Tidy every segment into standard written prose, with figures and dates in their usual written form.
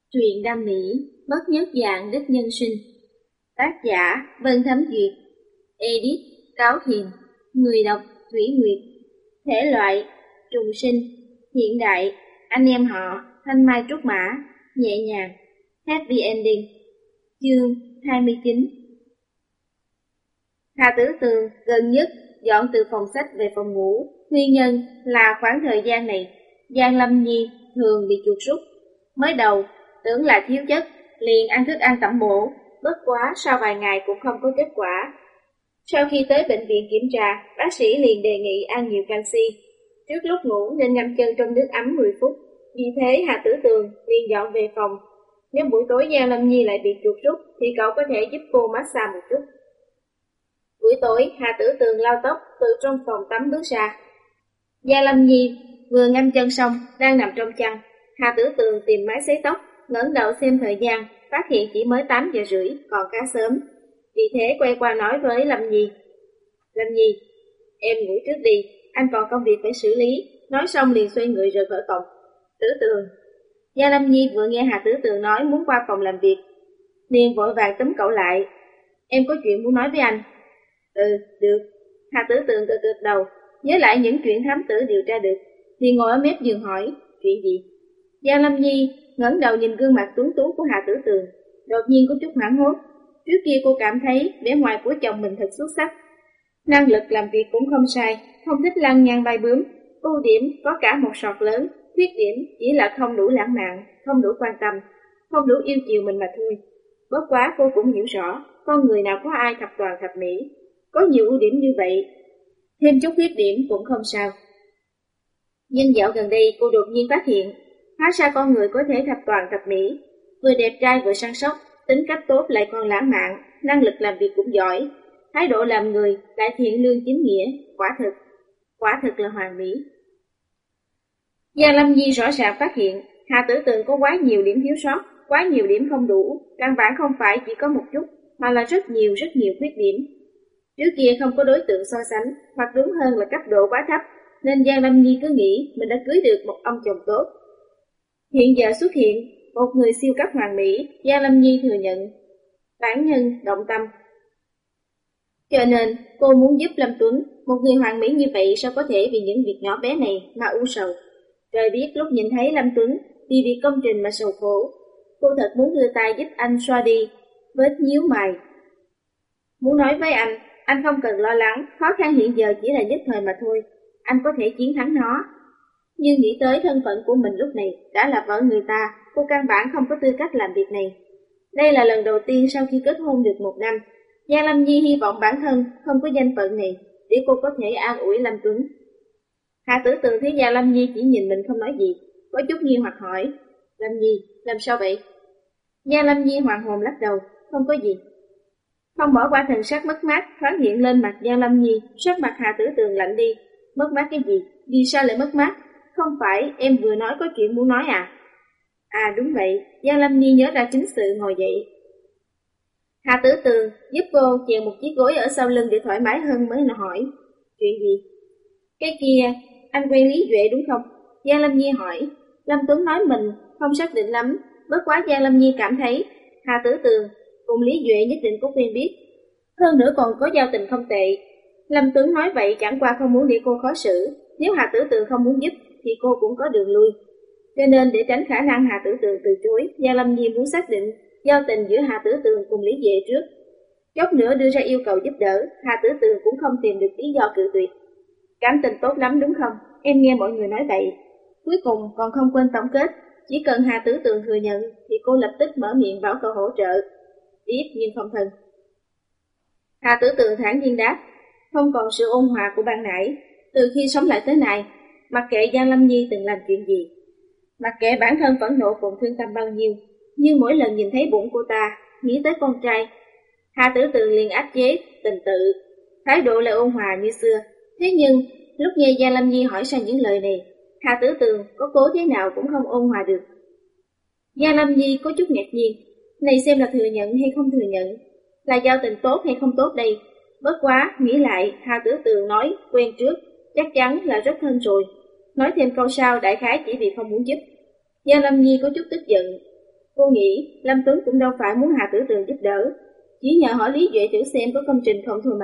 Truyện đam mỹ, bất nhất dạng đích nhân sinh. Tác giả Vân Thấm Duyệt. Edit Cáo Thiền. Người đọc Thủy Nguyệt. Thể loại trùng sinh, hiện đại, anh em họ, thanh mai trúc mã, nhẹ nhàng, happy ending. Chương 29. Hà Tử Tường gần nhất dọn từ phòng sách về phòng ngủ. Nguyên nhân là khoảng thời gian này Giang Lâm Nhi thường bị chuột rút. Mới đầu tưởng là thiếu chất, liền ăn thức ăn tẩm bổ, bất quá sau vài ngày cũng không có kết quả. Sau khi tới bệnh viện kiểm tra, bác sĩ liền đề nghị ăn nhiều canxi. Trước lúc ngủ nên ngâm chân trong nước ấm 10 phút. Vì thế Hà Tử Tường liền dọn về phòng. Nếu buổi tối Giang Lâm Nhi lại bị chuột rút thì cậu có thể giúp cô massage một chút. Buổi tối Hà Tử Tường lau tóc từ trong phòng tắm bước ra. Giang Lâm Nhi vừa ngâm chân xong đang nằm trong chăn. Hà Tử Tường tìm máy sấy tóc, ngẩng đầu xem thời gian, phát hiện chỉ mới 8 giờ rưỡi, còn khá sớm. Vì thế quay qua nói với Lâm Nhi: Lâm Nhi, em ngủ trước đi, anh còn công việc phải xử lý. Nói xong liền xoay người rời khỏi phòng. Tử Tường. Giang Lâm Nhi vừa nghe Hà Tử Tường nói muốn qua phòng làm việc, liền vội vàng túm cậu lại. Em có chuyện muốn nói với anh. Được. Hà Tử Tường gật gật đầu, nhớ lại những chuyện thám tử điều tra được, thì ngồi ở mép giường hỏi: Chuyện gì? Giang Lâm Nhi ngẩng đầu nhìn gương mặt tuấn tú của Hà Tử Tường, đột nhiên có chút hoảng hốt. Trước kia cô cảm thấy vẻ ngoài của chồng mình thật xuất sắc, năng lực làm việc cũng không sai, không thích lăng nhăng bay bướm. Ưu điểm có cả một sọt lớn, khuyết điểm chỉ là không đủ lãng mạn, không đủ quan tâm, không đủ yêu chiều mình mà thôi. Bất quá cô cũng hiểu rõ, con người nào có ai thập toàn thập mỹ, có nhiều ưu điểm như vậy, thêm chút khuyết điểm cũng không sao. Nhưng dạo gần đây cô đột nhiên phát hiện, hóa ra con người có thể thập toàn thập mỹ, vừa đẹp trai vừa săn sóc, tính cách tốt lại còn lãng mạn, năng lực làm việc cũng giỏi, thái độ làm người lại thiện lương chính nghĩa, quả thực là hoàn mỹ. Giang Lâm Nhi rõ ràng phát hiện Hà Tử Tường có quá nhiều điểm thiếu sót, quá nhiều điểm không đủ, căn bản không phải chỉ có một chút, mà là rất nhiều khuyết điểm. Trước kia không có đối tượng so sánh, hoặc đúng hơn là cấp độ quá thấp, nên Giang Lâm Nhi cứ nghĩ mình đã cưới được một ông chồng tốt. Hiện giờ xuất hiện một người siêu cấp hoàn mỹ, Giang Lâm Nhi thừa nhận bản nhân động tâm. Cho nên cô muốn giúp Lâm Tuấn, một người hoàn mỹ như vậy sao có thể vì những việc nhỏ bé này mà u sầu. Trời biết lúc nhìn thấy Lâm Tuấn vì việc công trình mà sầu khổ, cô thật muốn đưa tay giúp anh xoa đi vết nhíu mày. Muốn nói với anh không cần lo lắng, khó khăn hiện giờ chỉ là nhất thời mà thôi, anh có thể chiến thắng nó. Nhưng nghĩ tới thân phận của mình lúc này đã là vợ người ta, cô căn bản không có tư cách làm việc này. Đây là lần đầu tiên sau khi kết hôn được 1 năm, Giang Lâm Nhi hy vọng bản thân không có danh phận này để cô có thể an ủi Lâm Tuấn. Hà Tử Tường thấy Giang Lâm Nhi chỉ nhìn mình không nói gì, có chút nghi hoặc hỏi: Lâm Nhi, làm sao vậy? Giang Lâm Nhi hoàng hồn lắc đầu: Không có gì. Không bỏ qua thần sắc mất mát thoáng hiện lên mặt Giang Lâm Nhi, sắc mặt Hà Tử Tường lạnh đi. Mất mát cái gì? Vì sao lại mất mát? Không phải em vừa nói có chuyện muốn nói à? À đúng vậy. Giang Lâm Nhi nhớ ra chính sự, ngồi dậy. Hà Tử Tường giúp cô chèn một chiếc gối ở sau lưng để thoải mái hơn mới hỏi: Chuyện gì? Cái kia, anh quen Lý Duệ đúng không? Giang Lâm Nhi hỏi. Lâm Tuấn nói mình không xác định lắm, bất quá Giang Lâm Nhi cảm thấy Hà Tử Tường cùng Lý Duệ nhất định có quen biết, hơn nữa còn có giao tình không tệ. Lâm Tuấn nói vậy chẳng qua không muốn để cô khó xử, nếu Hà Tử Tường không muốn giúp thì cô cũng có đường lui. Cho nên để tránh khả năng Hà Tử Tường từ chối, Giang Lâm Nhi muốn xác định giao tình giữa Hà Tử Tường cùng Lý Duệ trước. Chốc nữa đưa ra yêu cầu giúp đỡ, Hà Tử Tường cũng không tìm được lý do cự tuyệt. Cảm tình tốt lắm đúng không? Em nghe mọi người nói vậy. Cuối cùng còn không quên tổng kết, chỉ cần Hà Tử Tường thừa nhận thì cô lập tức mở miệng bảo cậu hỗ trợ. Biết nhưng không thân. Hà Tử Tường thản nhiên đáp, không còn sự ôn hòa của ban nãy. Từ khi sống lại tới nay, mặc kệ Giang Lâm Nhi từng làm chuyện gì, mặc kệ bản thân phẫn nộ cùng thương tâm bao nhiêu, nhưng mỗi lần nhìn thấy bụng cô ta, nghĩ tới con trai, Hà Tử Tường liền áp chế tình tự, thái độ lại ôn hòa như xưa. Thế nhưng lúc nghe Giang Lâm Nhi hỏi sang những lời này, Hà Tử Tường có cố thế nào cũng không ôn hòa được. Giang Lâm Nhi có chút ngạc nhiên, này xem là thừa nhận hay không thừa nhận, là giao tình tốt hay không tốt đây. Bất quá nghĩ lại, Hà Tử Tường nói quen trước, chắc chắn là rất thân rồi. Nói thêm câu sau đại khái chỉ vì không muốn giúp. Giang Lâm Nhi có chút tức giận. Cô nghĩ Lâm Tuấn cũng đâu phải muốn Hà Tử Tường giúp đỡ, chỉ nhờ hỏi Lý Duệ thử xem có công trình không thôi mà.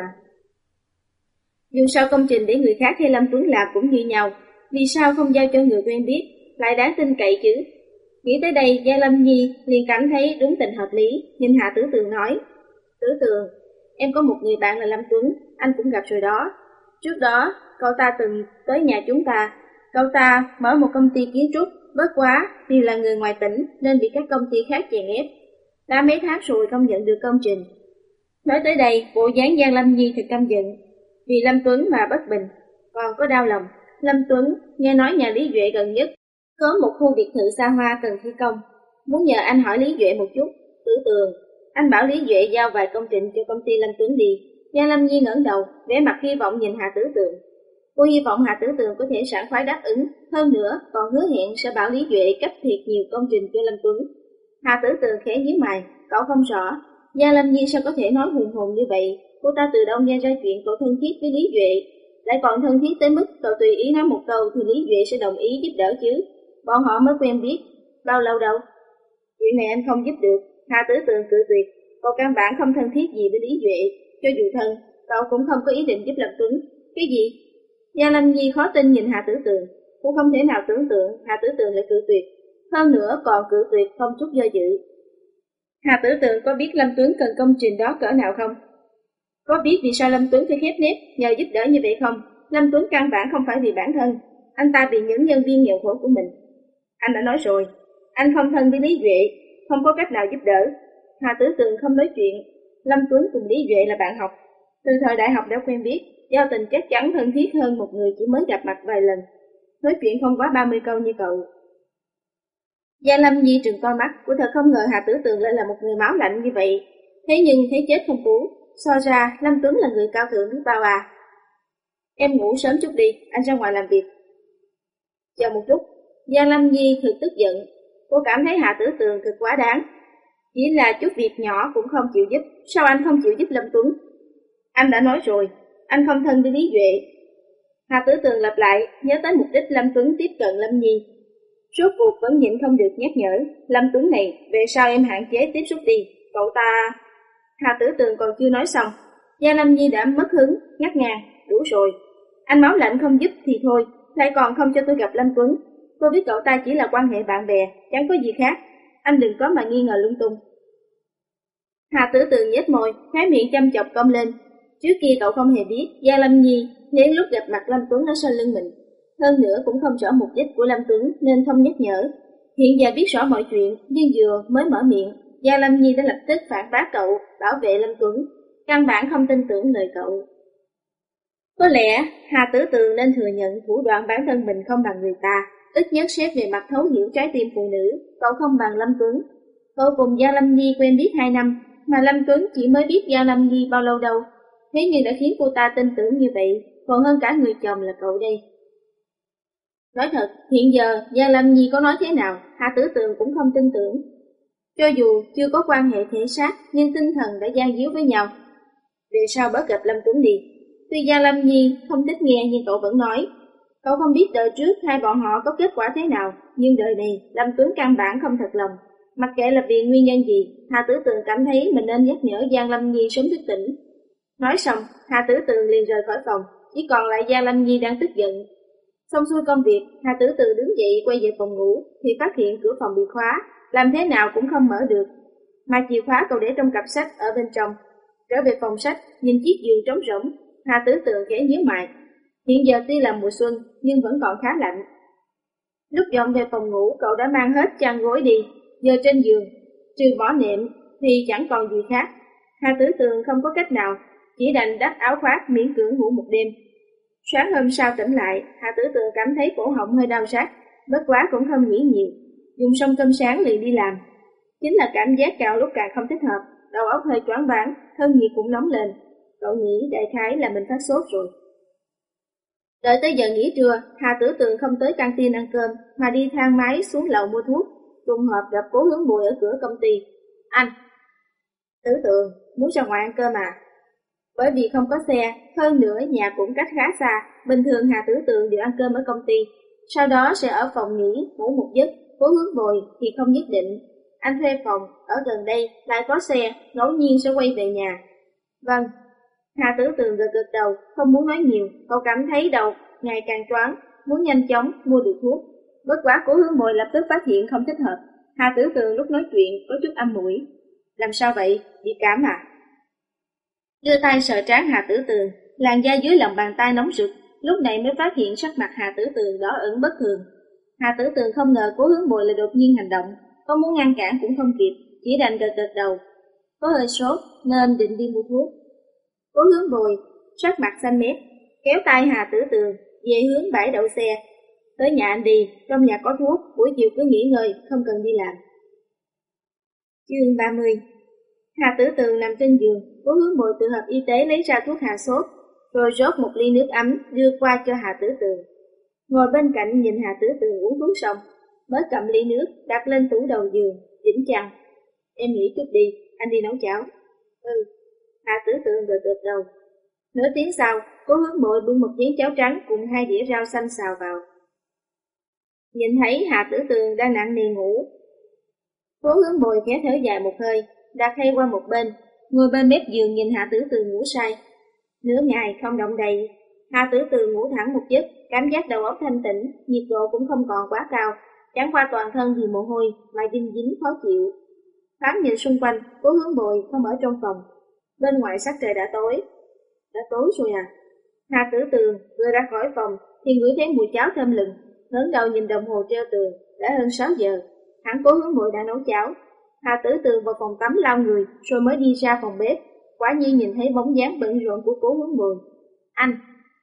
Dù sao công trình để người khác hay Lâm Tuấn làm cũng như nhau, vì sao không giao cho người quen biết, lại đáng tin cậy chứ? Nghĩ tới đây, Giang Lâm Nhi liền cảm thấy đúng tình hợp lý, nhìn Hà Tử Tường nói: Tử Tường, em có một người bạn là Lâm Tuấn, anh cũng gặp rồi đó. Trước đó, cậu ta từng tới nhà chúng ta. Cậu ta mở một công ty kiến trúc, bất quá vì là người ngoài tỉnh nên bị các công ty khác chèn ép. Đã mấy tháng rồi không nhận được công trình. Nói tới đây, bộ dáng Giang Lâm Nhi thật căm giận, vì Lâm Tuấn mà bất bình, còn có đau lòng. Lâm Tuấn nghe nói nhà Lý Duệ gần nhất có một khu biệt thự xa hoa cần thi công, muốn nhờ anh hỏi Lý Duệ một chút. Tử Tường, anh bảo Lý Duệ giao vài công trình cho công ty Lâm Tuấn đi. Giang Lâm Nhi ngẩng đầu, vẻ mặt hy vọng nhìn Hà Tử Tường. Cô hy vọng Hà Tử Tường có thể sảng khoái đáp ứng, hơn nữa còn hứa hẹn sẽ bảo Lý Duệ cấp thiệt nhiều công trình cho Lâm Tuấn. Hà Tử Tường khẽ nhíu mày, cậu không rõ, Giang Lâm Nhi sao có thể nói hùng hồn như vậy? Cô ta từ đâu nghe ra chuyện cậu thân thiết với Lý Duệ, lại còn thân thiết tới mức cậu tùy ý nói một câu thì Lý Duệ sẽ đồng ý giúp đỡ chứ? Bọn họ mới quen biết bao lâu đâu? Chuyện này anh không giúp được. Hà Tử Tường cự tuyệt, cậu căn bản không thân thiết gì với Lý Duệ, cho dù thân, cậu cũng không có ý định giúp Lâm Tuấn. Cái gì? Giang Lâm Nhi khó tin nhìn Hà Tử Tường, cô không thể nào tưởng tượng Hà Tử Tường lại cự tuyệt, hơn nữa còn cự tuyệt không chút do dự. Hà Tử Tường có biết Lâm Tuấn cần công trình đó cỡ nào không? Có biết vì sao Lâm Tuấn phải khép nép nhờ giúp đỡ như vậy không? Lâm Tuấn căn bản không phải vì bản thân, anh ta vì những nhân viên nghèo khổ của mình. Anh đã nói rồi, anh không thân với Lý Duệ, không có cách nào giúp đỡ. Hà Tử Tường không nói chuyện. Lâm Tuấn cùng Lý Duệ là bạn học, từ thời đại học đã quen biết, giao tình chắc chắn thân thiết hơn một người chỉ mới gặp mặt vài lần, nói chuyện không quá 30 câu như cậu. Giang Lâm Nhi trừng to mắt, cô thật không ngờ Hà Tử Tường lại là một người máu lạnh như vậy. Thế nhưng thấy chết không cứu, so ra Lâm Tuấn là người cao thượng biết bao à. Em ngủ sớm chút đi, anh ra ngoài làm việc. Chờ một chút, Giang Lâm Nhi thực tức giận, cô cảm thấy Hà Tử Tường thực quá đáng. Chỉ là chút việc nhỏ cũng không chịu giúp, sao anh không chịu giúp Lâm Tuấn? Anh đã nói rồi, anh không thân với Lý Duệ. Hà Tử Tường lặp lại, nhớ tới mục đích Lâm Tuấn tiếp cận Lâm Nhi. Rốt cuộc vẫn nhịn không được nhắc nhở, Lâm Tuấn này, về sau em hạn chế tiếp xúc đi, cậu ta... Hà Tử Tường còn chưa nói xong, Giang Lâm Nhi đã mất hứng, ngắt ngang, đủ rồi. Anh máu lạnh không giúp thì thôi, lại còn không cho tôi gặp Lâm Tuấn. Tôi biết cậu ta chỉ là quan hệ bạn bè, chẳng có gì khác, anh đừng có mà nghi ngờ lung tung. Hà Tử Tường nhếch môi, khóe miệng chăm chọc cong lên. Trước kia cậu không hề biết Giang Lâm Nhi lén lúc gặp mặt Lâm Tuấn ở sau lưng mình. Hơn nữa cũng không rõ mục đích của Lâm Tuấn nên không nhắc nhở. Hiện giờ biết rõ mọi chuyện, nhưng vừa mới mở miệng, Giang Lâm Nhi đã lập tức phản bác cậu, bảo vệ Lâm Tuấn, căn bản không tin tưởng lời cậu. Có lẽ Hà Tử Tường nên thừa nhận thủ đoạn bản thân mình không bằng người ta, ít nhất xét về mặt thấu hiểu trái tim phụ nữ, cậu không bằng Lâm Tuấn. Cậu cùng Giang Lâm Nhi quen biết 2 năm, mà Lâm Tuấn chỉ mới biết Giang Lâm Nhi bao lâu đâu, thế nhưng đã khiến cô ta tin tưởng như vậy, còn hơn cả người chồng là cậu đây. Nói thật, hiện giờ Giang Lâm Nhi có nói thế nào, Hà Tử Tường cũng không tin tưởng. Cho dù chưa có quan hệ thể xác, nhưng tinh thần đã gian díu với nhau. Về sau bớt gặp Lâm Tuấn đi. Tuy Giang Lâm Nhi không thích nghe nhưng cậu vẫn nói. Cậu không biết đời trước hai bọn họ có kết quả thế nào, nhưng đời này Lâm Tuấn căn bản không thật lòng. Mặc kệ là vì nguyên nhân gì, Hà Tử Tường cảm thấy mình nên nhắc nhở Giang Lâm Nhi sớm thức tỉnh. Nói xong, Hà Tử Tường liền rời khỏi phòng, chỉ còn lại Giang Lâm Nhi đang tức giận. Xong xuôi công việc, Hà Tử Tường đứng dậy quay về phòng ngủ, thì phát hiện cửa phòng bị khóa, làm thế nào cũng không mở được. Mà chìa khóa cậu để trong cặp sách ở bên trong. Trở về phòng sách, nhìn chiếc giường trống rỗng, Hà Tử Tường khẽ nhíu mày. Hiện giờ tuy là mùa xuân, nhưng vẫn còn khá lạnh. Lúc dọn về phòng ngủ, cậu đã mang hết chăn gối đi, giờ trên giường, trừ bỏ nệm thì chẳng còn gì khác. Hà Tử Tường không có cách nào, chỉ đành đắp áo khoác miễn cưỡng ngủ một đêm. Sáng hôm sau tỉnh lại, Hà Tử Tường cảm thấy cổ họng hơi đau rát, bất quá cũng không nghĩ nhiều, dùng xong cơm sáng liền đi làm. Chính là cảm giác càng lúc càng không thích hợp, đầu óc hơi choáng váng, thân nhiệt cũng nóng lên. Cậu nghĩ đại khái là mình phát sốt rồi. Đợi tới giờ nghỉ trưa, Hà Tử Tường không tới căng tin ăn cơm, mà đi thang máy xuống lầu mua thuốc, trùng hợp gặp Cố Hướng Bùi ở cửa công ty. Anh! Tử Tường, muốn ra ngoài ăn cơm à? Bởi vì không có xe, hơn nữa nhà cũng cách khá xa, bình thường Hà Tử Tường đều ăn cơm ở công ty, sau đó sẽ ở phòng nghỉ, ngủ một giấc. Cố Hướng Bùi thì không nhất định. Anh thuê phòng, ở gần đây, lại có xe, ngẫu nhiên sẽ quay về nhà. Vâng. Hà Tử Tường gật gật đầu, không muốn nói nhiều, cậu cảm thấy đầu ngày càng choáng, muốn nhanh chóng mua được thuốc. Bất quá Cố Hướng Bồi lập tức phát hiện không thích hợp. Hà Tử Tường lúc nói chuyện có chút âm mũi. Làm sao vậy? Bị cảm à? Đưa tay sờ trán Hà Tử Tường, làn da dưới lòng bàn tay nóng rực, lúc này mới phát hiện sắc mặt Hà Tử Tường đỏ ửng bất thường. Hà Tử Tường không ngờ Cố Hướng Bồi lại đột nhiên hành động, có muốn ngăn cản cũng không kịp, chỉ đành gật gật đầu. Có hơi sốt nên định đi mua thuốc. Cố Hướng Bồi sắc mặt xanh mét, kéo tay Hà Tử Tường về hướng bãi đậu xe. Tới nhà anh đi, trong nhà có thuốc, buổi chiều cứ nghỉ ngơi, không cần đi làm. Chương 30. Hà Tử Tường nằm trên giường, Cố Hướng Bồi từ hộp y tế lấy ra thuốc hạ sốt, rồi rót một ly nước ấm đưa qua cho Hà Tử Tường. Ngồi bên cạnh nhìn Hà Tử Tường uống thuốc xong, mới cầm ly nước đặt lên tủ đầu giường, chỉnh chăn. Em nghỉ chút đi, anh đi nấu cháo. Hà Tử Tường gật gật đầu. Nửa tiếng sau, Cố Hướng Bội bưng một chén cháo trắng cùng 2 đĩa rau xanh xào vào. Nhìn thấy Hà Tử Tường đang nặng nề ngủ, Cố Hướng Bội khẽ thở dài một hơi, đặt khay qua một bên, ngồi bên mép giường nhìn Hà Tử Tường ngủ say. Nửa ngày không động đậy, Hà Tử Tường ngủ thẳng một giấc, cảm giác đầu óc thanh tĩnh, nhiệt độ cũng không còn quá cao, chẳng qua toàn thân vì mồ hôi mà dinh dính khó chịu. Thoáng nhìn xung quanh, Cố Hướng Bội không ở trong phòng. Bên ngoài sắc trời đã tối. Đã tối rồi à? Hà Tử Tường vừa ra khỏi phòng thì ngửi thấy mùi cháo thơm lừng, ngẩng đầu nhìn đồng hồ treo tường, đã hơn 6 giờ. Hẳn Cố Hướng Bội đã nấu cháo. Hà Tử Tường vào phòng tắm lau người, rồi mới đi ra phòng bếp. Quả nhiên nhìn thấy bóng dáng bận rộn của Cố Hướng Bội. Anh!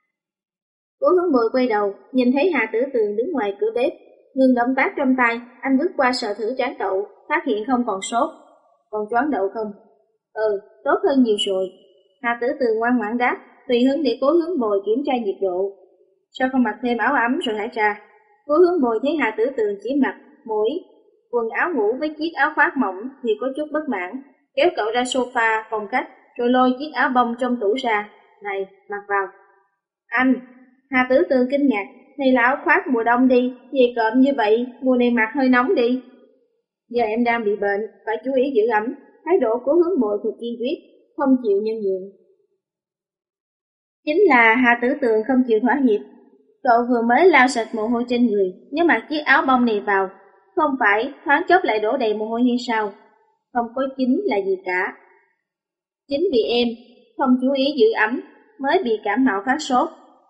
Cố Hướng Bội quay đầu, nhìn thấy Hà Tử Tường đứng ngoài cửa bếp, ngừng động tác trong tay, anh bước qua sờ thử trán cậu, phát hiện không còn sốt. Còn choáng đậu không? Tốt hơn nhiều rồi. Hà Tử Tường ngoan ngoãn đáp, tùy hứng để Cố Hướng Bội kiểm tra nhiệt độ. Sao không mặc thêm áo ấm rồi hả cha? Cố Hướng Bội thấy Hà Tử Tường chỉ mặc mỗi quần áo ngủ với chiếc áo khoác mỏng thì có chút bất mãn, kéo cậu ra sofa phòng khách, rồi lôi chiếc áo bông trong tủ ra. Này, mặc vào. Anh! Hà Tử Tường kinh ngạc, này là áo khoác mùa đông đi, gì cộm như vậy, mùa này mặc hơi nóng đi. Giờ em đang bị bệnh, phải chú ý giữ ấm. Thái độ của Hướng Bội thật kiên quyết, không chịu nhân nhượng. Chính là Hà Tử Tường không chịu thỏa hiệp. Cậu vừa mới lau sạch mồ hôi trên người, nếu mặc chiếc áo bông này vào, không phải thoáng chốc lại đổ đầy mồ hôi hay sao? Không có chính là gì cả. Chính vì em không chú ý giữ ấm mới bị cảm mạo phát sốt.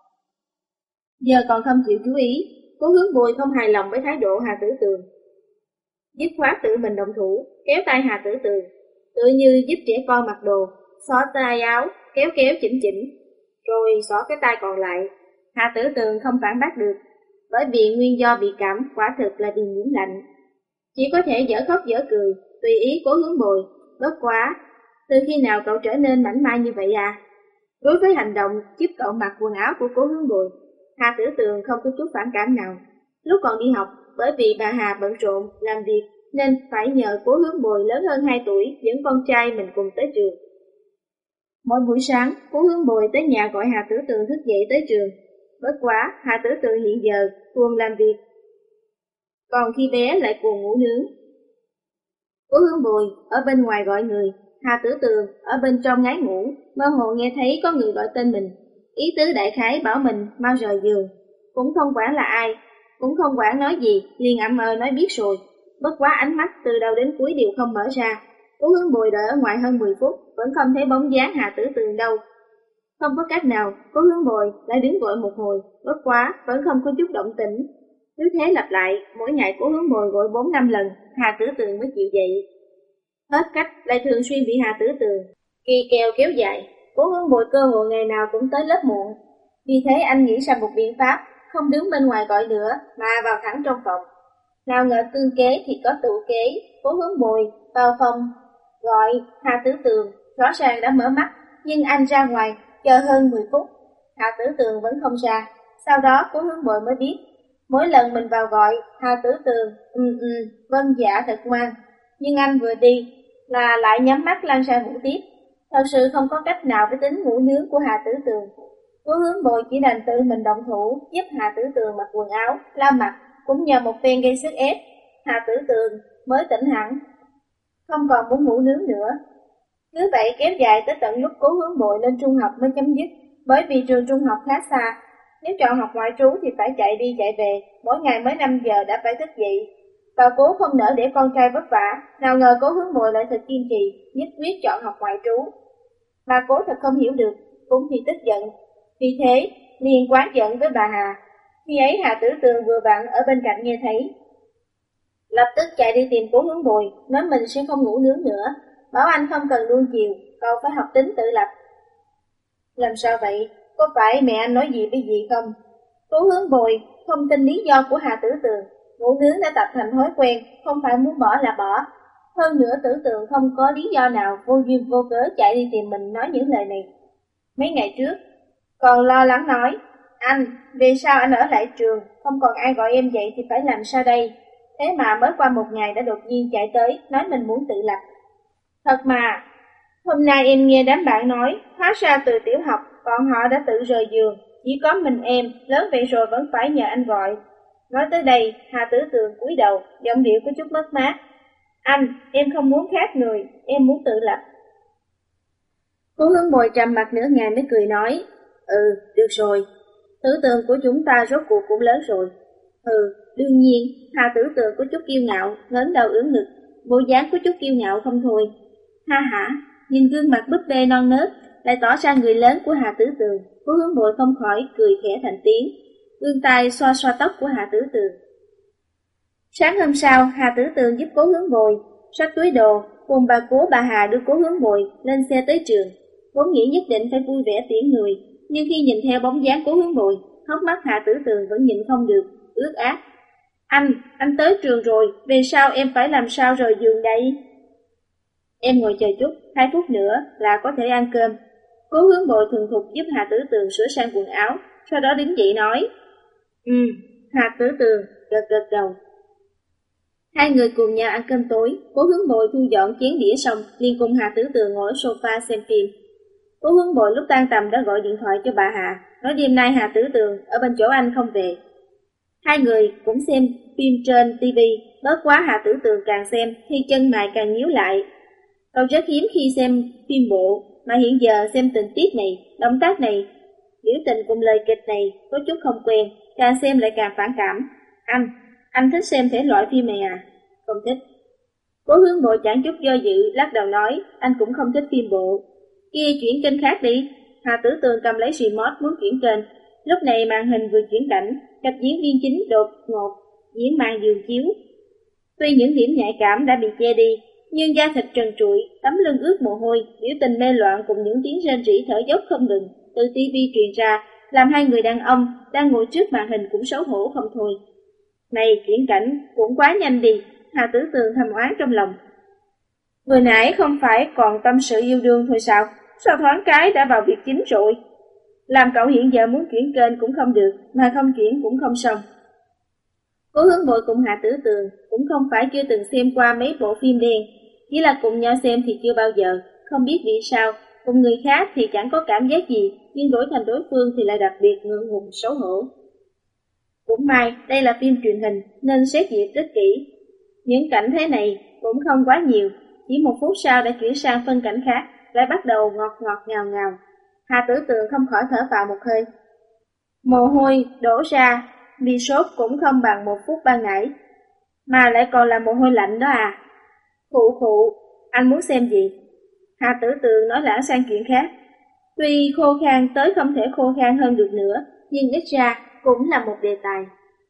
Giờ còn không chịu chú ý, Cố Hướng Bội không hài lòng với thái độ Hà Tử Tường. Dứt khoát tự mình động thủ, kéo tay Hà Tử Tường, tựa như giúp trẻ con mặc đồ, xỏ tay áo, kéo kéo chỉnh chỉnh, rồi xỏ cái tay còn lại. Hà Tử Tường không phản bác được, bởi vì nguyên do bị cảm quả thực là vì nhiễm lạnh. Chỉ có thể dở khóc dở cười, tùy ý Cố Hướng Bội. Bất quá, từ khi nào cậu trở nên mảnh mai như vậy à? Đối với hành động giúp cậu mặc quần áo của Cố Hướng Bội, Hà Tử Tường không có chút phản cảm nào. Lúc còn đi học, bởi vì bà Hà bận rộn làm việc nên phải nhờ Cố Hướng Bội lớn hơn 2 tuổi dẫn con trai mình cùng tới trường. Mỗi buổi sáng, Cố Hướng Bội tới nhà gọi Hà Tử Tường thức dậy tới trường. Bất quá, Hà Tử Tường hiện giờ cuồng làm việc, còn khi bé lại cuồng ngủ nướng. Cố Hướng Bội ở bên ngoài gọi người, Hà Tử Tường ở bên trong ngái ngủ, mơ hồ nghe thấy có người gọi tên mình. Ý tứ đại khái bảo mình mau rời giường, cũng không quản là ai, cũng không quản nói gì, liền ậm nói biết rồi. Bất quá ánh mắt từ đầu đến cuối đều không mở ra. Cố Hướng Bội đợi ở ngoài hơn 10 phút, vẫn không thấy bóng dáng Hà Tử Tường đâu. Không có cách nào, Cố Hướng Bội lại đứng gọi một hồi, bất quá vẫn không có chút động tĩnh. Cứ thế lặp lại, mỗi ngày Cố Hướng Bội gọi 4-5 lần, Hà Tử Tường mới chịu dậy. Hết cách, lại thường xuyên bị Hà Tử Tường kỳ kèo kéo dài. Cố Hướng Bội cơ hội ngày nào cũng tới lớp muộn. Vì thế anh nghĩ ra một biện pháp, không đứng bên ngoài gọi nữa mà vào thẳng trong phòng. Nào ngờ tương kế thì có tụ kế, Cố Hướng Bội vào phòng gọi Hà Tử Tường, rõ ràng đã mở mắt, nhưng anh ra ngoài chờ hơn 10 phút, Hà Tử Tường vẫn không ra. Sau đó Cố Hướng Bội mới biết, mỗi lần mình vào gọi, Hà Tử Tường vâng dạ thật ngoan, nhưng anh vừa đi là lại nhắm mắt lăn ra ngủ tiếp. Thật sự không có cách nào với tính ngủ nướng của Hà Tử Tường. Cố Hướng Bội chỉ đành tự mình động thủ giúp Hà Tử Tường mặc quần áo, lau mặt, cũng nhờ một phen gây sức ép, Hà Tử Tường mới tỉnh hẳn. không còn muốn ngủ nướng nữa. Cứ vậy kéo dài tới tận lúc Cố Hướng Bội lên trung học mới chấm dứt, bởi vì trường trung học khá xa. Nếu chọn học ngoại trú thì phải chạy đi chạy về, mỗi ngày mới 5 giờ đã phải thức dậy. Bà Cố không nỡ để con trai vất vả, nào ngờ Cố Hướng Bội lại thật kiên trì, nhất quyết chọn học ngoại trú. Bà Cố thật không hiểu được, cũng vì tức giận. Vì thế, liền quán giận với bà Hà. Khi ấy Hà Tử Tường vừa vặn ở bên cạnh nghe thấy, lập tức chạy đi tìm Cố Hướng Bội, nói mình sẽ không ngủ nướng nữa, bảo anh không cần nuông chiều, cậu phải học tính tự lập. Làm sao vậy? Có phải mẹ anh nói gì với gì không? Cố Hướng Bội không tin lý do của Hà Tử Tường, ngủ nướng đã tập thành thói quen, không phải muốn bỏ là bỏ. Hơn nữa Tử Tường không có lý do nào vô duyên vô cớ chạy đi tìm mình nói những lời này. Mấy ngày trước, còn lo lắng nói, anh, vì sao anh ở lại trường, không còn ai gọi em dậy thì phải làm sao đây? Thế mà mới qua một ngày đã đột nhiên chạy tới, nói mình muốn tự lập. Thật mà, hôm nay em nghe đám bạn nói, hóa ra từ tiểu học, bọn họ đã tự rời giường, chỉ có mình em, lớn vậy rồi vẫn phải nhờ anh gọi. Nói tới đây, Hà Tử Tường cúi đầu, giọng điệu có chút mất mát. Anh, em không muốn khác người, em muốn tự lập. Cố Hướng Bội trầm mặt nửa ngày mới cười nói, được rồi, Tử Tường của chúng ta rốt cuộc cũng lớn rồi. Đương nhiên, Hà Tử Tường có chút kiêu ngạo, ngẩng đầu ưỡn ngực, bộ dáng có chút kiêu ngạo không thôi. Ha hả, nhìn gương mặt búp bê non nớt, lại tỏ ra người lớn của Hà Tử Tường, Cố Hướng Bội không khỏi cười khẽ thành tiếng, vươn tay xoa xoa tóc của Hà Tử Tường. Sáng hôm sau, Hà Tử Tường giúp Cố Hướng Bội xách túi đồ, cùng bà Cố bà Hà đưa Cố Hướng Bội lên xe tới trường. Vốn nghĩ nhất định phải vui vẻ tiễn người, nhưng khi nhìn theo bóng dáng Cố Hướng Bội, hốc mắt Hà Tử Tường vẫn nhịn không được, ướt át. Anh tới trường rồi, vì sao em phải làm sao rời giường đây? Em ngồi chờ chút, 2 phút nữa là có thể ăn cơm. Cố Hướng Bội thuần thục giúp Hà Tử Tường sửa sang quần áo, sau đó đứng dậy nói. Hà Tử Tường gật gật đầu. Hai người cùng nhau ăn cơm tối, Cố Hướng Bội thu dọn chén đĩa xong, liền cùng Hà Tử Tường ngồi ở sofa xem phim. Cố Hướng Bội lúc tan tầm đã gọi điện thoại cho bà Hà, nói đêm nay Hà Tử Tường ở bên chỗ anh không về. Hai người cũng xem phim trên TV, bớt quá Hà Tử Tường càng xem thì chân mày càng nhíu lại. Cậu rất hiếm khi xem phim bộ, mà hiện giờ xem tình tiết này, động tác này, biểu tình cùng lời kịch này có chút không quen, càng xem lại càng phản cảm. Anh thích xem thể loại phim này à? Không thích. Cố Hướng Bội chẳng chút do dự, lắc đầu nói, anh cũng không thích phim bộ. Kia chuyển kênh khác đi. Hà Tử Tường cầm lấy remote muốn chuyển kênh. Lúc này màn hình vừa chuyển cảnh, cặp diễn viên chính đột ngột diễn màn giường chiếu. Tuy những điểm nhạy cảm đã bị che đi, nhưng da thịt trần trụi, tấm lưng ướt mồ hôi, biểu tình mê loạn cùng những tiếng rên rỉ thở dốc không ngừng từ TV truyền ra, làm hai người đàn ông đang ngồi trước màn hình cũng xấu hổ không thôi. Này, chuyển cảnh cũng quá nhanh đi, Hà Tử Tường thầm oán trong lòng. Vừa nãy không phải còn tâm sự yêu đương thôi sao? Sao thoáng cái đã vào việc chính rồi? Làm cậu hiện giờ muốn chuyển kênh cũng không được, mà không chuyển cũng không xong. Cố Hướng Bội cùng Hà Tử Tường cũng không phải chưa từng xem qua mấy bộ phim đen, chỉ là cùng nhau xem thì chưa bao giờ, không biết vì sao, cùng người khác thì chẳng có cảm giác gì, nhưng đổi thành đối phương thì lại đặc biệt ngượng ngùng xấu hổ. Cũng may, đây là phim truyền hình nên xét duyệt rất kỹ. Những cảnh thế này cũng không quá nhiều, chỉ 1 phút sau đã chuyển sang phân cảnh khác, lại bắt đầu ngọt ngọt ngào ngào. Hà Tử Tường không khỏi thở phào một hơi. Mồ hôi đổ ra, vì sốt cũng không bằng 1 phút ban nãy, mà lại còn là mồ hôi lạnh đó à. Khụ, anh muốn xem gì? Hà Tử Tường nói lãng sang chuyện khác. Tuy khô khan tới không thể khô khan hơn được nữa, nhưng ít ra cũng là một đề tài.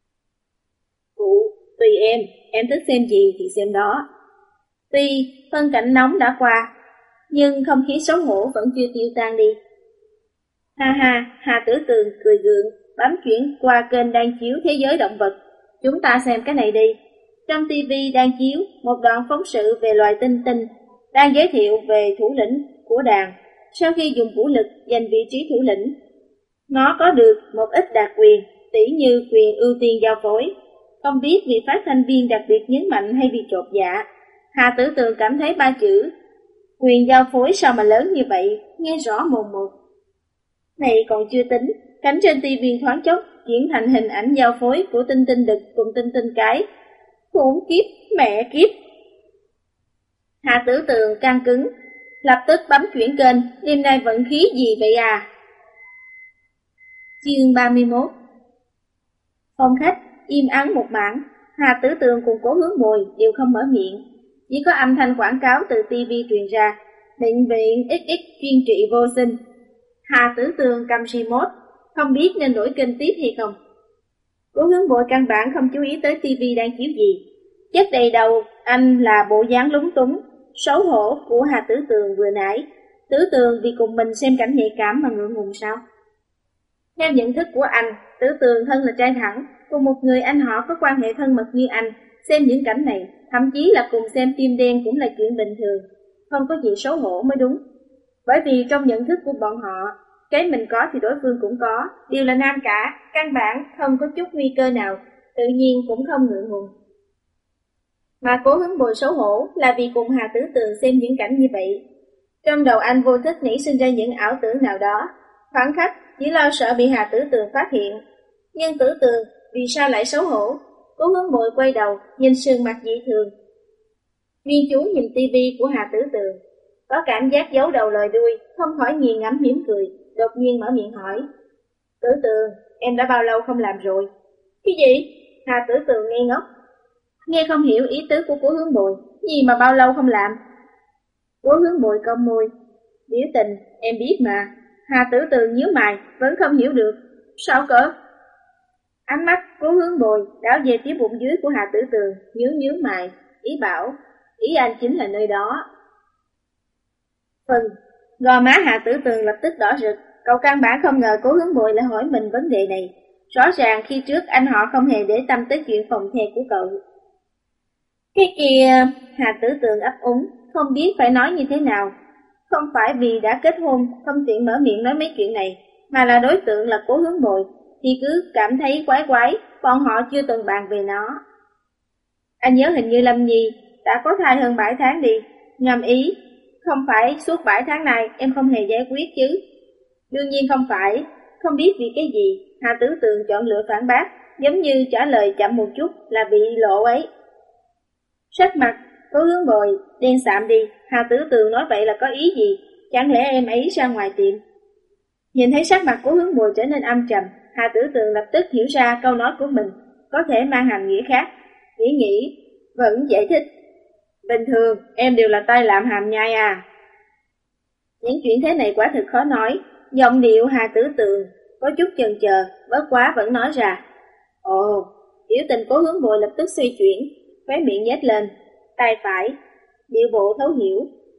Phụ, tùy em thích xem gì thì xem đó. Tuy phân cảnh nóng đã qua, nhưng không khí xấu hổ vẫn chưa tiêu tan đi. Ha ha, Hà Tử Tường cười gượng, bấm chuyển qua kênh đang chiếu Thế giới động vật. Chúng ta xem cái này đi. Trong TV đang chiếu một đoạn phóng sự về loài tinh tinh, đang giới thiệu về thủ lĩnh của đàn. Sau khi dùng vũ lực giành vị trí thủ lĩnh, nó có được một ít đặc quyền, tỉ như quyền ưu tiên giao phối. Không biết vị phát thanh viên đặc biệt nhấn mạnh hay bị chột dạ. Hà Tử Tường cảm thấy 3 chữ quyền giao phối sao mà lớn như vậy, nghe rõ mồn một. Này còn chưa tính, cảnh trên TV thoáng chốc chuyển thành hình ảnh giao phối của tinh tinh đực cùng tinh tinh cái. Khốn kiếp, mẹ kiếp. Hà Tử Tường căng cứng, lập tức bấm chuyển kênh, đêm nay vận khí gì vậy à? Chương 31. Phòng khách im ắng một mảng, Hà Tử Tường cùng Cố Hướng Bồi đều không mở miệng, chỉ có âm thanh quảng cáo từ TV truyền ra, bệnh viện XX chuyên trị vô sinh. Hà Tử Tường cầm remote, không biết nên đổi kênh tiếp hay không. Cố Hướng Bội căn bản không chú ý tới TV đang chiếu gì, chất đầy đầu anh là bộ dáng lúng túng, xấu hổ của Hà Tử Tường vừa nãy. Tử Tường vì cùng mình xem cảnh nhạy cảm mà ngượng ngùng sao? Theo nhận thức của anh, Tử Tường thân là trai thẳng, cùng một người anh họ có quan hệ thân mật như anh, xem những cảnh này, thậm chí là cùng xem phim đen cũng là chuyện bình thường, không có gì xấu hổ mới đúng. Bởi vì trong nhận thức của bọn họ, cái mình có thì đối phương cũng có, đều là nam cả, căn bản không có chút nguy cơ nào, tự nhiên cũng không ngượng ngùng. Mà Cố Hướng Bồi xấu hổ là vì cùng Hà Tử Tường xem những cảnh như vậy. Trong đầu anh vô thức nảy sinh ra những ảo tưởng nào đó, khoảng khắc chỉ lo sợ bị Hà Tử Tường phát hiện. Nhưng Tử Tường vì sao lại xấu hổ? Cố Hướng Bội quay đầu, nhìn sườn mặt dị thường. Viên chú nhìn tivi của Hà Tử Tường, có cảm giác giấu đầu lời đuôi, không khỏi nghiền ngẫm mỉm cười, đột nhiên mở miệng hỏi. Tử Tường, em đã bao lâu không làm rồi? Cái gì? Hà Tử Tường ngây ngốc, nghe không hiểu ý tứ của Cố Hướng Bội, gì mà bao lâu không làm? Cố Hướng Bội cong môi, biểu tình, em biết mà. Hà Tử Tường nhíu mày, vẫn không hiểu được. Sao cơ? Ánh mắt Cố Hướng Bội đảo về phía bụng dưới của Hà Tử Tường, nhướng mày, ý bảo, ý anh chính là nơi đó. Gò má Hà Tử Tường lập tức đỏ rực, cậu căn bản không ngờ Cố Hướng Bội lại hỏi mình vấn đề này. Rõ ràng khi trước anh họ không hề để tâm tới chuyện phòng the của cậu. Cái kia, Hà Tử Tường ấp úng, không biết phải nói như thế nào. Không phải vì đã kết hôn, không tiện mở miệng nói mấy chuyện này, mà là đối tượng là Cố Hướng Bội, thì cứ cảm thấy quái quái, bọn họ chưa từng bàn về nó. Anh nhớ hình như Lâm Nhi đã có thai hơn 7 tháng đi, ngầm ý, không phải suốt 7 tháng này em không hề giải quyết chứ. Đương nhiên không phải, không biết vì cái gì, Hà Tử Tường chọn lựa phản bác, giống như trả lời chậm một chút là bị lộ ấy. Sắc mặt Cố Hướng Bội đen sạm đi, Hà Tử Tường nói vậy là có ý gì, chẳng lẽ em ấy ra ngoài tiệm? Nhìn thấy sắc mặt Cố Hướng Bội trở nên âm trầm, Hà Tử Tường lập tức hiểu ra câu nói của mình có thể mang hàm nghĩa khác, nghĩ vẫn giải thích. Bình thường em đều là tay làm hàm nhai à? Những chuyện thế này quả thực khó nói, giọng điệu Hà Tử Tường có chút chần chờ, bất quá vẫn nói ra. Ồ, biểu tình Cố Hướng Bội lập tức xoay chuyển, khóe miệng nhếch lên, tay phải, điệu bộ thấu hiểu.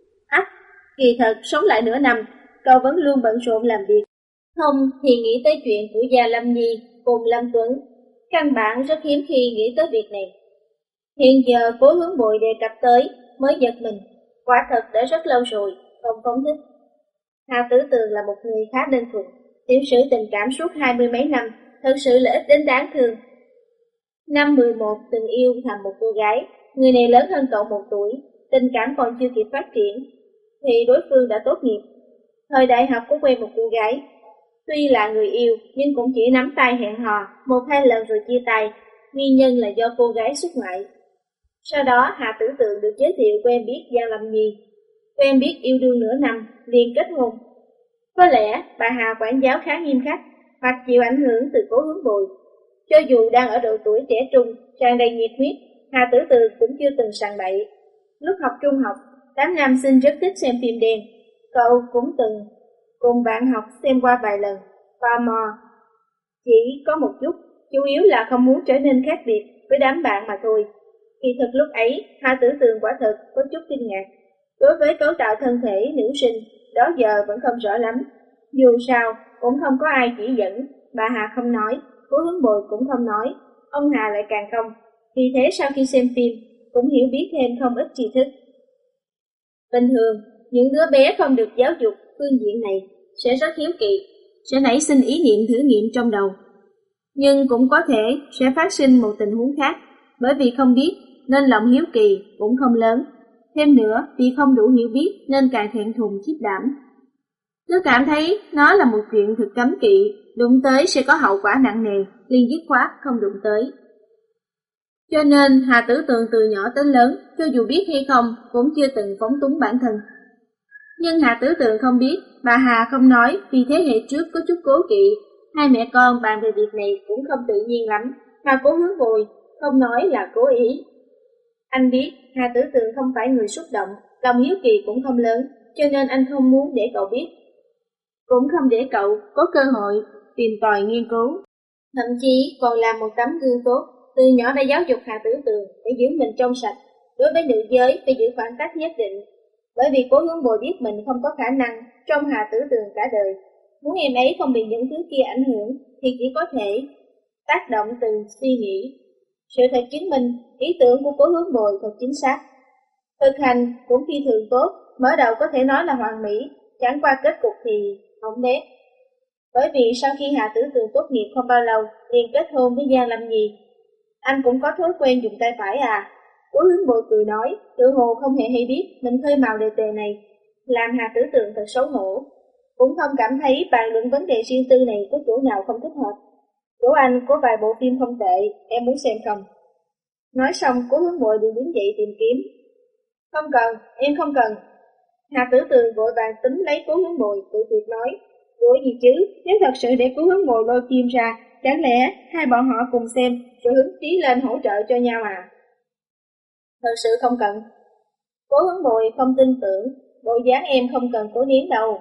Kỳ thật sống lại nửa năm, cậu vẫn luôn bận rộn làm việc. Không thì nghĩ tới chuyện của Gia Lâm Nhi cùng Lâm Tuấn, căn bản rất hiếm khi nghĩ tới việc này. Hiện giờ Cố Hướng Bội đề cập tới, mới giật mình, quả thật đã rất lâu rồi, không phóng thích. Hà Tử Tường là một người khá đơn thuần, tiểu sử tình cảm suốt 20 mấy năm, thật sự là ít đến đáng thương. Năm 11 từng yêu thầm một cô gái, người này lớn hơn cậu 1 tuổi, tình cảm còn chưa kịp phát triển, thì đối phương đã tốt nghiệp. Thời đại học có quen một cô gái, tuy là người yêu nhưng cũng chỉ nắm tay hẹn hò 1-2 lần rồi chia tay, nguyên nhân là do cô gái xuất ngoại. Sau đó Hà Tử Tường được giới thiệu quen biết Giang Lâm Nhi, quen biết yêu đương nửa năm, liền kết hôn. Có lẽ bà Hà quản giáo khá nghiêm khắc, hoặc chịu ảnh hưởng từ Cố Hướng Bội. Cho dù đang ở độ tuổi trẻ trung, tràn đầy nhiệt huyết, Hà Tử Tường cũng chưa từng sằng bậy. Lúc học trung học, đám nam sinh rất thích xem phim đen, cậu cũng từng cùng bạn học xem qua vài lần, tò mò. Chỉ có một chút, chủ yếu là không muốn trở nên khác biệt với đám bạn mà thôi. Kỳ thực lúc ấy, Hà Tử Tường quả thật có chút kinh ngạc. Đối với cấu tạo thân thể nữ sinh, đó giờ vẫn không rõ lắm. Dù sao, cũng không có ai chỉ dẫn, bà Hà không nói, Cố Hướng Bội cũng không nói, ông Hà lại càng không. Vì thế sau khi xem phim, cũng hiểu biết thêm không ít tri thức. Bình thường, những đứa bé không được giáo dục phương diện này sẽ rất hiếu kỳ, sẽ nảy sinh ý niệm thử nghiệm trong đầu. Nhưng cũng có thể sẽ phát sinh một tình huống khác, bởi vì không biết nên lòng hiếu kỳ cũng không lớn. Thêm nữa, vì không đủ hiểu biết nên càng thẹn thùng khiếp đảm. Cứ cảm thấy nó là một chuyện thực cấm kỵ, đụng tới sẽ có hậu quả nặng nề, liền dứt khoát không đụng tới. Cho nên Hà Tử Tường từ nhỏ tới lớn, cho dù biết hay không, cũng chưa từng phóng túng bản thân. Nhưng Hà Tử Tường không biết, bà Hà không nói vì thế hệ trước có chút cố kỵ. Hai mẹ con bàn về việc này cũng không tự nhiên lắm, mà Cố Hướng Bồi không nói là cố ý. Anh biết Hà Tử Tường không phải người xúc động, lòng hiếu kỳ cũng không lớn, cho nên anh không muốn để cậu biết. Cũng không để cậu có cơ hội tìm tòi nghiên cứu. Thậm chí còn làm một tấm gương tốt, từ nhỏ đã giáo dục Hà Tử Tường để giữ mình trong sạch, đối với nữ giới phải giữ khoảng cách nhất định. Bởi vì Cố Hướng Bồi biết mình không có khả năng trong Hà Tử Tường cả đời. Muốn em ấy không bị những thứ kia ảnh hưởng thì chỉ có thể tác động từ suy nghĩ. Sự thật chứng minh ý tưởng của Cố Hướng Bồi thật chính xác. Thực hành cũng phi thường tốt, mở đầu có thể nói là hoàn mỹ, chẳng qua kết cục thì hỏng bét. Bởi vì sau khi Hà Tử Tường tốt nghiệp không bao lâu liền kết hôn với Giang Lâm Nhi. Anh cũng có thói quen dùng tay phải à? Cố Hướng Bồi cười nói, tự hồ không hề hay biết mình khơi mào đề tài này, làm Hà Tử Tường thật xấu hổ. Cũng không cảm thấy bàn luận vấn đề riêng tư này có chỗ nào không thích hợp. Chỗ anh có vài bộ phim không tệ, em muốn xem không? Nói xong, Cố Hướng Bồi liền đứng dậy tìm kiếm. Không cần, em không cần. Hà Tử Tường vội vàng túm lấy Cố Hướng Bồi, tự tuyệt nói. Đùa gì chứ, nếu thật sự để Cố Hướng Bồi lôi kim ra, chẳng lẽ hai bọn họ cùng xem, rồi hứng chí lên hỗ trợ cho nhau à? Thật sự không cần. Cố Hướng Bồi không tin tưởng, bộ dáng em không cần cố nén đâu.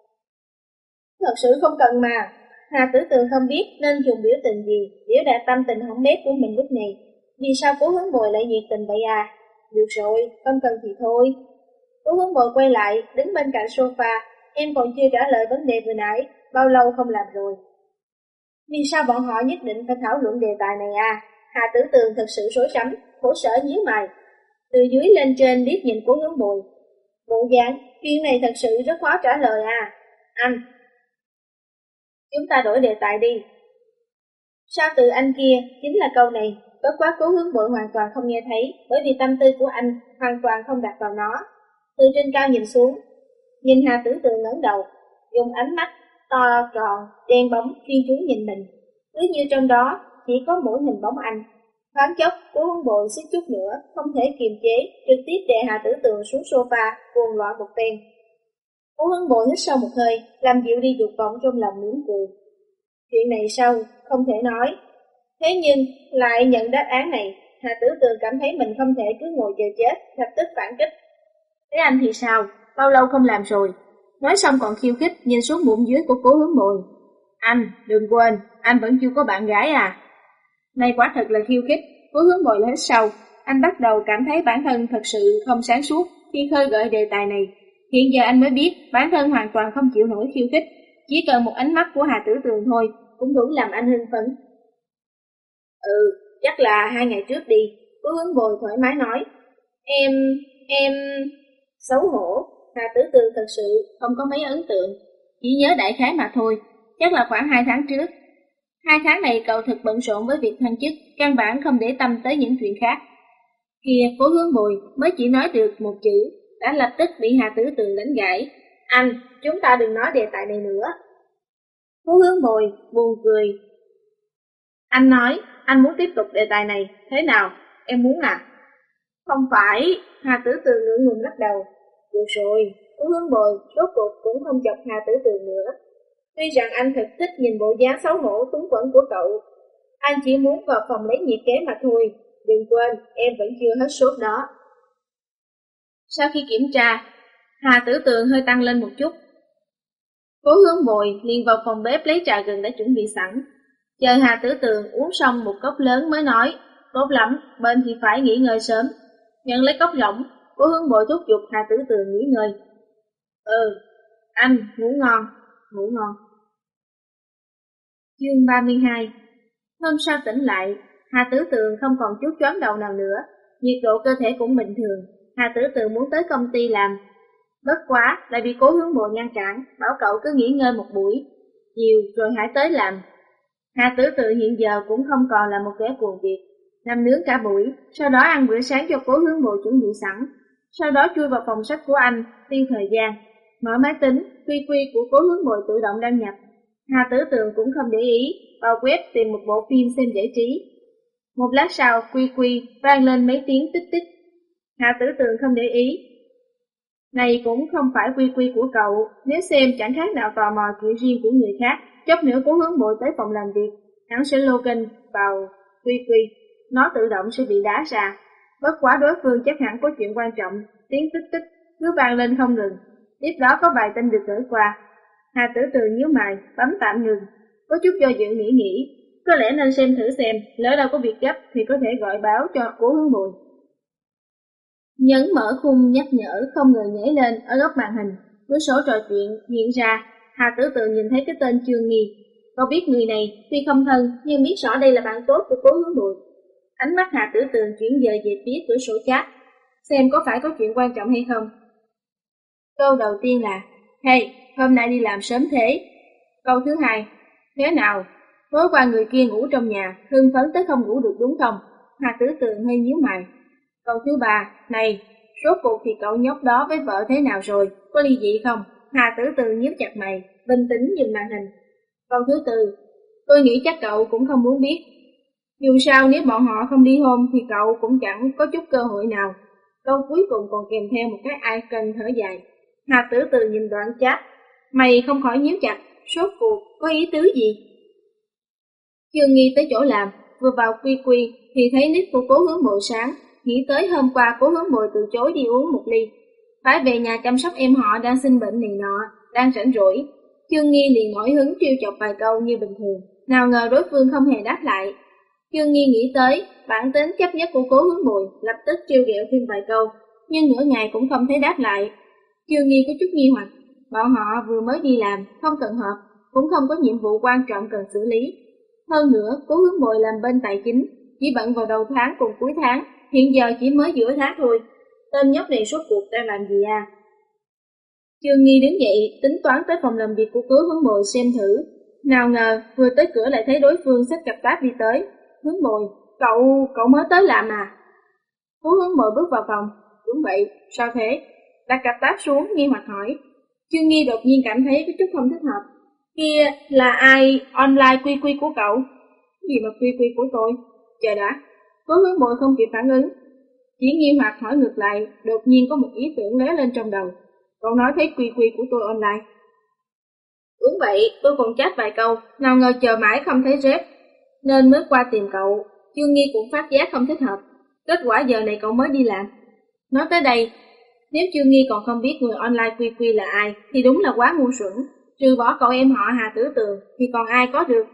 Thật sự không cần mà. Hà Tử Tường không biết nên dùng biểu tình gì, biểu đạt tâm tình hỏng bét của mình lúc này. Vì sao Cố Hướng Bồi lại nhiệt tình vậy à? Được rồi, không cần thì thôi. Cố Hướng Bồi quay lại, đứng bên cạnh sofa. Em còn chưa trả lời vấn đề vừa nãy, bao lâu không làm rồi? Vì sao bọn họ nhất định phải thảo luận đề tài này à? Hà Tử Tường thật sự rối rắm, khổ sở nhíu mày. Từ dưới lên trên liếc nhìn Cố Hướng Bồi. Bộ dáng, chuyện này thật sự rất khó trả lời à. Anh, chúng ta đổi đề tài đi. Sao từ anh kia chính là câu này, bất quá Cố Hướng Bồi hoàn toàn không nghe thấy, bởi vì tâm tư của anh hoàn toàn không đặt vào nó. Từ trên cao nhìn xuống, nhìn Hà Tử Tường ngẩng đầu, dùng ánh mắt to tròn, đen bóng chuyên chú nhìn mình, cứ như trong đó chỉ có mỗi hình bóng anh. Thoáng chốc, Cố Hướng Bồi suýt chút nữa không thể kiềm chế, trực tiếp đè Hà Tử Tường xuống sofa, cuồng loạn một phen. Cố Hướng Bồi hít sâu một hơi, làm dịu đi dục vọng trong lòng mỉm cười. Chuyện này sao không thể nói. Thế nhưng lại nhận đáp án này, Hà Tử Tường cảm thấy mình không thể cứ ngồi chờ chết, lập tức phản kích. Thế anh thì sao? Bao lâu không làm rồi? Nói xong còn khiêu khích nhìn xuống bụng dưới của Cố Hướng Bồi. Anh, đừng quên, anh vẫn chưa có bạn gái à? Này quả thật là khiêu khích. Cố Hướng Bồi lại hít sâu. Anh bắt đầu cảm thấy bản thân thật sự không sáng suốt khi khơi gợi đề tài này. Hiện giờ anh mới biết bản thân hoàn toàn không chịu nổi khiêu khích. Chỉ cần một ánh mắt của Hà Tử Tường thôi cũng đủ làm anh hưng phấn. Chắc là 2 ngày trước đi. Cố Hướng Bồi thoải mái nói. Em... Xấu hổ. Hà Tử Tường thật sự không có mấy ấn tượng, chỉ nhớ đại khái mà thôi. Chắc là khoảng 2 tháng trước. 2 tháng này cậu thật bận rộn với việc thăng chức, căn bản không để tâm tới những chuyện khác. Kìa, Cố Hướng Bồi mới chỉ nói được một chữ, đã lập tức bị Hà Tử Tường đánh gãy. Anh, chúng ta đừng nói đề tài này nữa. Cố Hướng Bồi buồn cười. Anh nói, anh muốn tiếp tục đề tài này, thế nào? Em muốn à? Không phải, Hà Tử Tường ngượng ngùng lắc đầu. Được rồi, Cố Hướng Bồi rốt cuộc cũng không chọc Hà Tử Tường nữa. Tuy rằng anh thật thích nhìn bộ dáng xấu hổ túng quẫn của cậu, anh chỉ muốn vào phòng lấy nhiệt kế mà thôi. Đừng quên, em vẫn chưa hết sốt đó. Sau khi kiểm tra, Hà Tử Tường hơi tăng lên một chút. Cố Hướng Bồi liền vào phòng bếp lấy trà gừng đã chuẩn bị sẵn. Chờ Hà Tử Tường uống xong một cốc lớn mới nói, tốt lắm, bên thì phải nghỉ ngơi sớm. Nhận lấy cốc rỗng, Cố Hướng Bồi thúc giục Hà Tử Tường nghỉ ngơi. Anh, ngủ ngon, ngủ ngon. Chương 32. Hôm sau tỉnh lại, Hà Tử Tường không còn chút choáng đầu nào nữa, nhiệt độ cơ thể cũng bình thường. Hà Tử Tường muốn tới công ty làm, bất quá lại bị Cố Hướng Bồi ngăn cản, bảo cậu cứ nghỉ ngơi một buổi, chiều rồi hãy tới làm. Hà Tử Tường hiện giờ cũng không còn là một kẻ cuồng việc, nằm nướng cả buổi, sau đó ăn bữa sáng cho Cố Hướng Bồi chuẩn bị sẵn, sau đó chui vào phòng sách của anh, tiêu thời gian, mở máy tính, quy của Cố Hướng Bồi tự động đăng nhập. Hà Tử Tường cũng không để ý, vào web tìm một bộ phim xem giải trí. Một lát sau, quy quy vang lên mấy tiếng tích tích. Hạ Tử Tường không để ý. Này cũng không phải quy quy của cậu, nếu xem chẳng khác nào tò mò chuyện riêng của người khác. Chốc nữa Cố Hướng Bội tới phòng làm việc, hắn sẽ login vào quy quy, nó tự động sẽ bị đá ra. Bất quá đối phương chắc hẳn có chuyện quan trọng, tiếng tích tích cứ vang lên không ngừng. Tiếp đó có vài tin được gửi qua. Hà Tử Tường nhíu mày, bấm tạm ngừng, có chút do dự nghĩ, có lẽ nên xem thử xem, lỡ đâu có việc gấp thì có thể gọi báo cho Cố Hướng Bội. Nhấn mở khung nhắc nhở không ngờ nhảy lên ở góc màn hình, cửa sổ trò chuyện hiện ra. Hà Tử Tường nhìn thấy cái tên Chương Nghi. Cậu biết người này tuy không thân nhưng biết rõ đây là bạn tốt của Cố Hướng Bội. Ánh mắt Hà Tử Tường chuyển dời về phía cửa sổ chat, xem có phải có chuyện quan trọng hay không. Câu đầu tiên là: Hey, hôm nay đi làm sớm thế. Câu thứ hai: Thế nào? Tối qua người kia ngủ trong nhà, hưng phấn tới không ngủ được đúng không? Hà Tử Tường hơi nhíu mày. Câu thứ ba: Này, rốt cuộc thì cậu nhóc đó với vợ thế nào rồi? Có ly dị không? Hà Tử Tường nhíu chặt mày, bình tĩnh nhìn màn hình. Câu thứ tư: Tôi nghĩ chắc cậu cũng không muốn biết. Dù sao nếu bọn họ không ly hôn thì cậu cũng chẳng có chút cơ hội nào. Câu cuối cùng còn kèm theo một cái icon thở dài. Hà Tử Tường nhìn đoạn chat, mày không khỏi nhíu chặt, rốt cuộc có ý tứ gì? Chương Nghi tới chỗ làm, vừa vào quy quy thì thấy nick của Cố Hướng Bội sáng, nghĩ tới hôm qua Cố Hướng Bội từ chối đi uống một ly, phải về nhà chăm sóc em họ đang sinh bệnh này nọ, đang rảnh rỗi. Chương Nghi liền nổi hứng trêu chọc vài câu như bình thường, nào ngờ đối phương không hề đáp lại. Chương Nghi nghĩ tới bản tính chấp nhất của Cố Hướng Bội, lập tức trêu ghẹo thêm vài câu, nhưng nửa ngày cũng không thấy đáp lại. Chương Nghi có chút nghi hoặc, bọn họ vừa mới đi làm, không cần họp, cũng không có nhiệm vụ quan trọng cần xử lý. Hơn nữa, Cố Hướng Bội làm bên tài chính, chỉ bận vào đầu tháng cùng cuối tháng, hiện giờ chỉ mới giữa tháng thôi. Tên nhóc này rốt cuộc đang làm gì à? Chương Nghi đứng dậy, tính toán tới phòng làm việc của Cố Hướng Bội xem thử. Nào ngờ, vừa tới cửa lại thấy đối phương xách cặp táp đi tới. Hướng Bội, cậu mới tới làm à? Cố Hướng Bội bước vào phòng. Đúng vậy, sao thế? Đặt cặp táp xuống, nghi hoặc hỏi. Chương Nghi đột nhiên cảm thấy có chút không thích hợp. Kia là ai online quy quy của cậu? Gì mà quy quy của tôi? Chờ đã. Cố Hướng Bội không kịp phản ứng, chỉ nghi hoặc hỏi ngược lại. Đột nhiên có một ý tưởng lóe lên trong đầu. Cậu nói thấy quy quy của tôi online? Đúng vậy, tôi còn chat vài câu, nào ngờ chờ mãi không thấy rep, nên mới qua tìm cậu. Chương Nghi cũng phát giác không thích hợp. Kết quả giờ này cậu mới đi làm. Nói tới đây, nếu Chương Nghi còn không biết người online quy quy là ai thì đúng là quá ngu xuẩn. Trừ bỏ cậu em họ Hà Tử Tường thì còn ai có được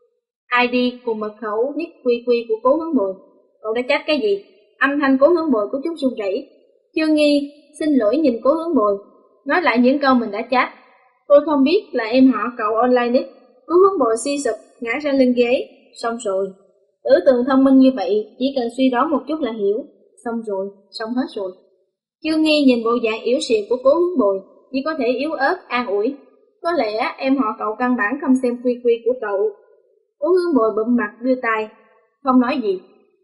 ID cùng mật khẩu nick quy quy của Cố Hướng Bội. Cậu đã chat cái gì? Âm thanh Cố Hướng Bội có chút run rẩy. Chương Nghi xin lỗi nhìn Cố Hướng Bội, nói lại những câu mình đã chat. Tôi không biết là em họ cậu online nick. Cố Hướng Bội suy sụp ngã ra lưng ghế. Xong rồi. Tử Tường thông minh như vậy, chỉ cần suy đoán một chút là hiểu. Xong rồi, xong hết rồi. Chương Nghi nhìn bộ dạng yếu xìu của Cố Hướng Bội, chỉ có thể yếu ớt an ủi. Có lẽ em họ cậu căn bản không xem quy quy của cậu. Cố Hướng Bội bụm mặt đưa tay, không nói gì.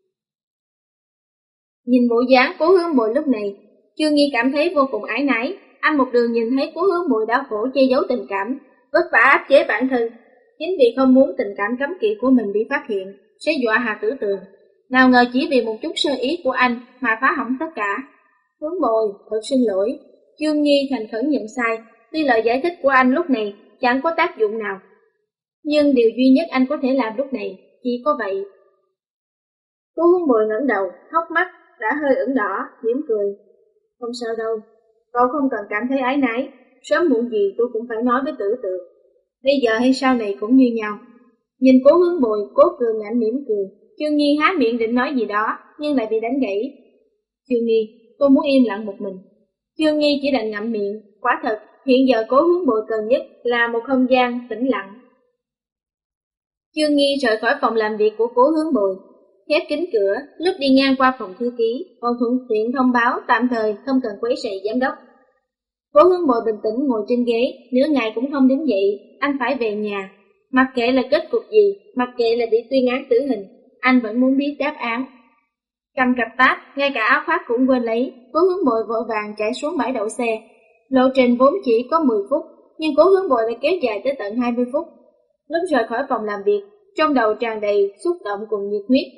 Nhìn bộ dáng Cố Hướng Bội lúc này, Chương Nghi cảm thấy vô cùng ái nái. Anh một đường nhìn thấy Cố Hướng Bội đau khổ che giấu tình cảm, vất vả áp chế bản thân, chính vì không muốn tình cảm cấm kỵ của mình bị phát hiện, sẽ dọa Hà Tử Tường. Nào ngờ chỉ vì một chút sơ ý của anh mà phá hỏng tất cả. Hướng Bội, thật xin lỗi. Chương Nghi thành khẩn nhận sai, tuy lời giải thích của anh lúc này chẳng có tác dụng nào, nhưng điều duy nhất anh có thể làm lúc này chỉ có vậy. Cố Hướng Bội ngẩng đầu, hốc mắt đã hơi ửng đỏ, mỉm cười. Không sao đâu, cậu không cần cảm thấy áy náy, sớm muộn gì tôi cũng phải nói với Tử Tường. Bây giờ hay sau này cũng như nhau. Nhìn Cố Hướng Bội, Cố Cường ngạnh mỉm cười. Chương Nghi há miệng định nói gì đó, nhưng lại bị đánh gãy. Chương Nghi, tôi muốn im lặng một mình. Chương Nghi chỉ đành ngậm miệng. Quả thật, hiện giờ Cố Hướng Bội cần nhất là một không gian tĩnh lặng. Chương Nghi rời khỏi phòng làm việc của Cố Hướng Bội, khép kín cửa. Lúc đi ngang qua phòng thư ký, còn thuận tiện thông báo tạm thời không cần quấy rầy giám đốc. Cố Hướng Bội bình tĩnh ngồi trên ghế, nửa ngày cũng không đứng dậy. Anh phải về nhà. Mặc kệ là kết cục gì, mặc kệ là bị tuyên án tử hình, anh vẫn muốn biết đáp án. Cầm cặp táp, ngay cả áo khoác cũng quên lấy. Cố Hướng Bội vội vàng chạy xuống bãi đậu xe. Lộ trình vốn chỉ có 10 phút, nhưng Cố Hướng Bội lại kéo dài tới tận 20 phút. Lúc rời khỏi phòng làm việc, trong đầu tràn đầy xúc động cùng nhiệt huyết.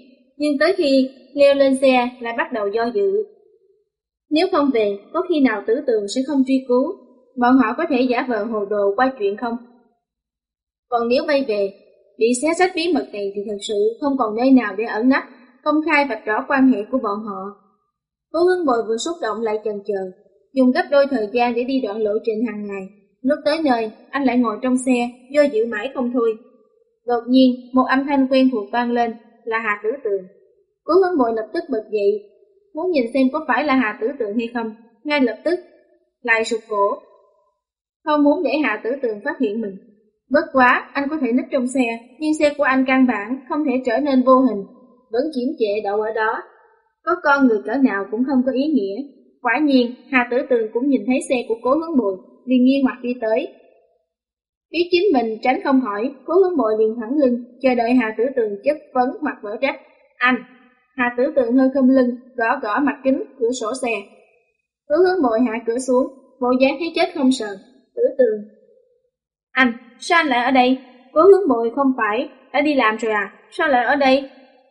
nhưng tới khi leo lên xe lại bắt đầu do dự. Nếu không về, có khi nào Tử Tường sẽ không truy cứu, bọn họ có thể giả vờ hồ đồ qua chuyện không? Còn nếu bay về, bị xé rách bí mật này thì thật sự không còn nơi nào để ẩn nấp, công khai vạch rõ quan hệ của bọn họ. Cố Hướng Bồi vừa xúc động lại chần chờ, dùng gấp đôi thời gian để đi đoạn lộ trình hàng ngày. Lúc tới nơi, anh lại ngồi trong xe, do dự mãi không thôi. Đột nhiên, một âm thanh quen thuộc vang lên, là Hà Tử Tường. Cố Hướng Bồi lập tức bật dậy, muốn nhìn xem có phải là Hà Tử Tường hay không. Ngay lập tức, lại sụt cổ, không muốn để Hà Tử Tường phát hiện mình. Bất quá, anh có thể núp trong xe, nhưng xe của anh căn bản không thể trở nên vô hình, vẫn chiếm trệ đậu ở đó. Có con người cỡ nào cũng không có ý nghĩa. Quả nhiên, Hà Tử Tường cũng nhìn thấy xe của Cố Hướng Bồi, liền nghi hoặc đi tới. Biết chính mình tránh không hỏi, Cố Hướng Bồi liền thẳng lưng, chờ đợi Hà Tử Tường chất vấn hoặc vỡ trách. Anh! Hà Tử Tường hơi khom lưng, gõ gõ mặt kính cửa sổ xe. Cố Hướng Bồi hạ cửa xuống, bộ dáng thấy chết không sợ. Tử Tường: Anh, sao anh lại ở đây? Cố Hướng Bồi: Không phải, đã đi làm rồi à? Sao lại ở đây?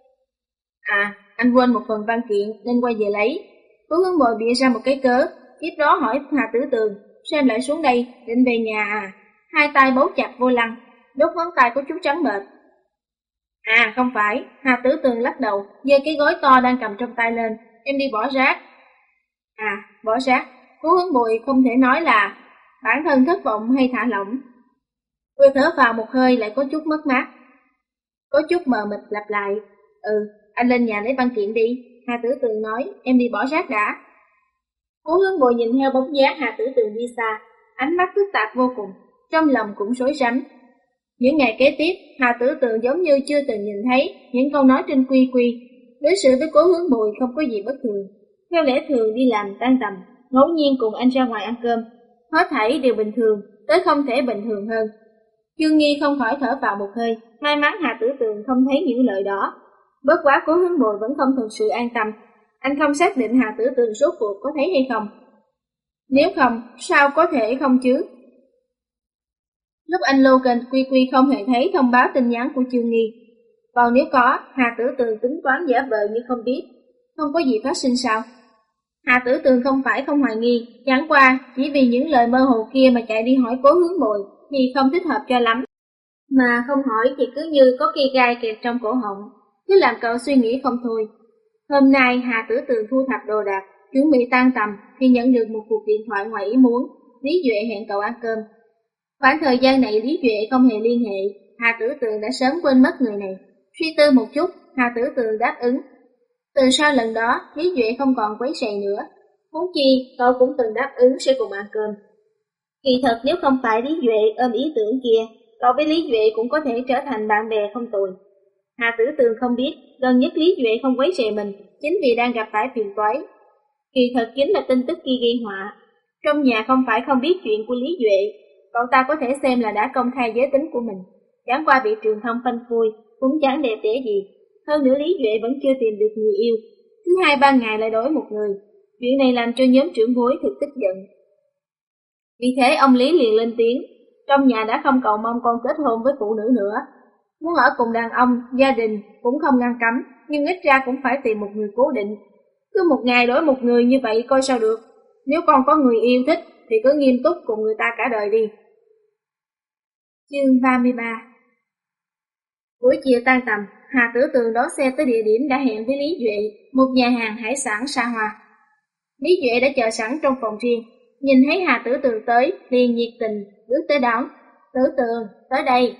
À, anh quên một phần văn kiện nên quay về lấy. Cố Hướng Bồi bịa ra một cái cớ, tiếp đó hỏi Hà Tử Tường: Sao em lại xuống đây, định về nhà à? Hai tay bấu chặt vô lăng, đốt ngón tay có chút trắng bệch. À không phải, Hà Tử Tường lắc đầu, giơ cái gói to đang cầm trong tay lên. Em đi bỏ rác. À, bỏ rác. Cố Hướng Bồi không thể nói là bản thân thất vọng hay thả lỏng. Vừa thở vào một hơi lại có chút mất mát, có chút mờ mịt lặp lại. Anh lên nhà lấy văn kiện đi. Hà Tử Tường nói, em đi bỏ rác đã. Cố Hướng Bồi nhìn theo bóng dáng Hà Tử Tường đi xa, ánh mắt phức tạp vô cùng, trong lòng cũng rối rắm. Những ngày kế tiếp, Hà Tử Tường giống như chưa từng nhìn thấy những câu nói trên quy quy. Đối xử với Cố Hướng Bồi không có gì bất thường. Theo lẽ thường đi làm tan tầm, ngẫu nhiên cùng anh ra ngoài ăn cơm. Hết thảy đều bình thường, tới không thể bình thường hơn. Dương Nghi không khỏi thở vào một hơi, may mắn Hà Tử Tường không thấy những lời đó. Bất quá Cố Hướng Bồi vẫn không thực sự an tâm. Anh không xác định Hà Tử Tường rốt cuộc có thấy hay không. Nếu không, sao có thể không chứ? Lúc anh Logan quy quy không hề thấy thông báo tin nhắn của Chương Nghi. Còn nếu có, Hà Tử Tường tính toán giả vờ như không biết, không có gì phát sinh sao? Hà Tử Tường không phải không hoài nghi, chẳng qua chỉ vì những lời mơ hồ kia mà chạy đi hỏi Cố Hướng Bồi thì không thích hợp cho lắm. Mà không hỏi thì cứ như có cây gai kẹt trong cổ họng, cứ làm cậu suy nghĩ không thôi. Hôm nay Hà Tử Tường thu thập đồ đạc, chuẩn bị tan tầm thì nhận được một cuộc điện thoại ngoài ý muốn. Lý Duệ hẹn cậu ăn cơm. Khoảng thời gian này Lý Duệ không hề liên hệ, Hà Tử Tường đã sớm quên mất người này. Suy tư một chút, Hà Tử Tường đáp ứng. Từ sau lần đó, Lý Duệ không còn quấy rầy nữa. Huống chi, cậu cũng từng đáp ứng sẽ cùng ăn cơm. Kỳ thật nếu không phải Lý Duệ ôm ý tưởng kia, cậu với Lý Duệ cũng có thể trở thành bạn bè không tồi. Hà Tử Tường không biết, gần nhất Lý Duệ không quấy rầy mình, chính vì đang gặp phải phiền toái. Kỳ thật chính là tin tức kia gây họa. Trong nhà không phải không biết chuyện của Lý Duệ, cậu ta có thể xem là đã công khai giới tính của mình. Chẳng qua bị truyền thông phanh phui, cũng chẳng đẹp đẽ gì. Hơn nữa Lý Duệ vẫn chưa tìm được người yêu. Thứ 2-3 ngày lại đổi một người. Chuyện này làm cho nhóm trưởng bối thực tức giận. Vì thế ông Lý liền lên tiếng, trong nhà đã không cầu mong con kết hôn với phụ nữ nữa. Muốn ở cùng đàn ông, gia đình cũng không ngăn cấm, nhưng ít ra cũng phải tìm một người cố định. Cứ một ngày đổi một người như vậy coi sao được. Nếu con có người yêu thích thì cứ nghiêm túc cùng người ta cả đời đi. Chương 33. Buổi chiều tan tầm, Hà Tử Tường đón xe tới địa điểm đã hẹn với Lý Duệ, một nhà hàng hải sản xa hoa. Lý Duệ đã chờ sẵn trong phòng riêng, nhìn thấy Hà Tử Tường tới, liền nhiệt tình bước tới đón. Tử Tường, tới đây.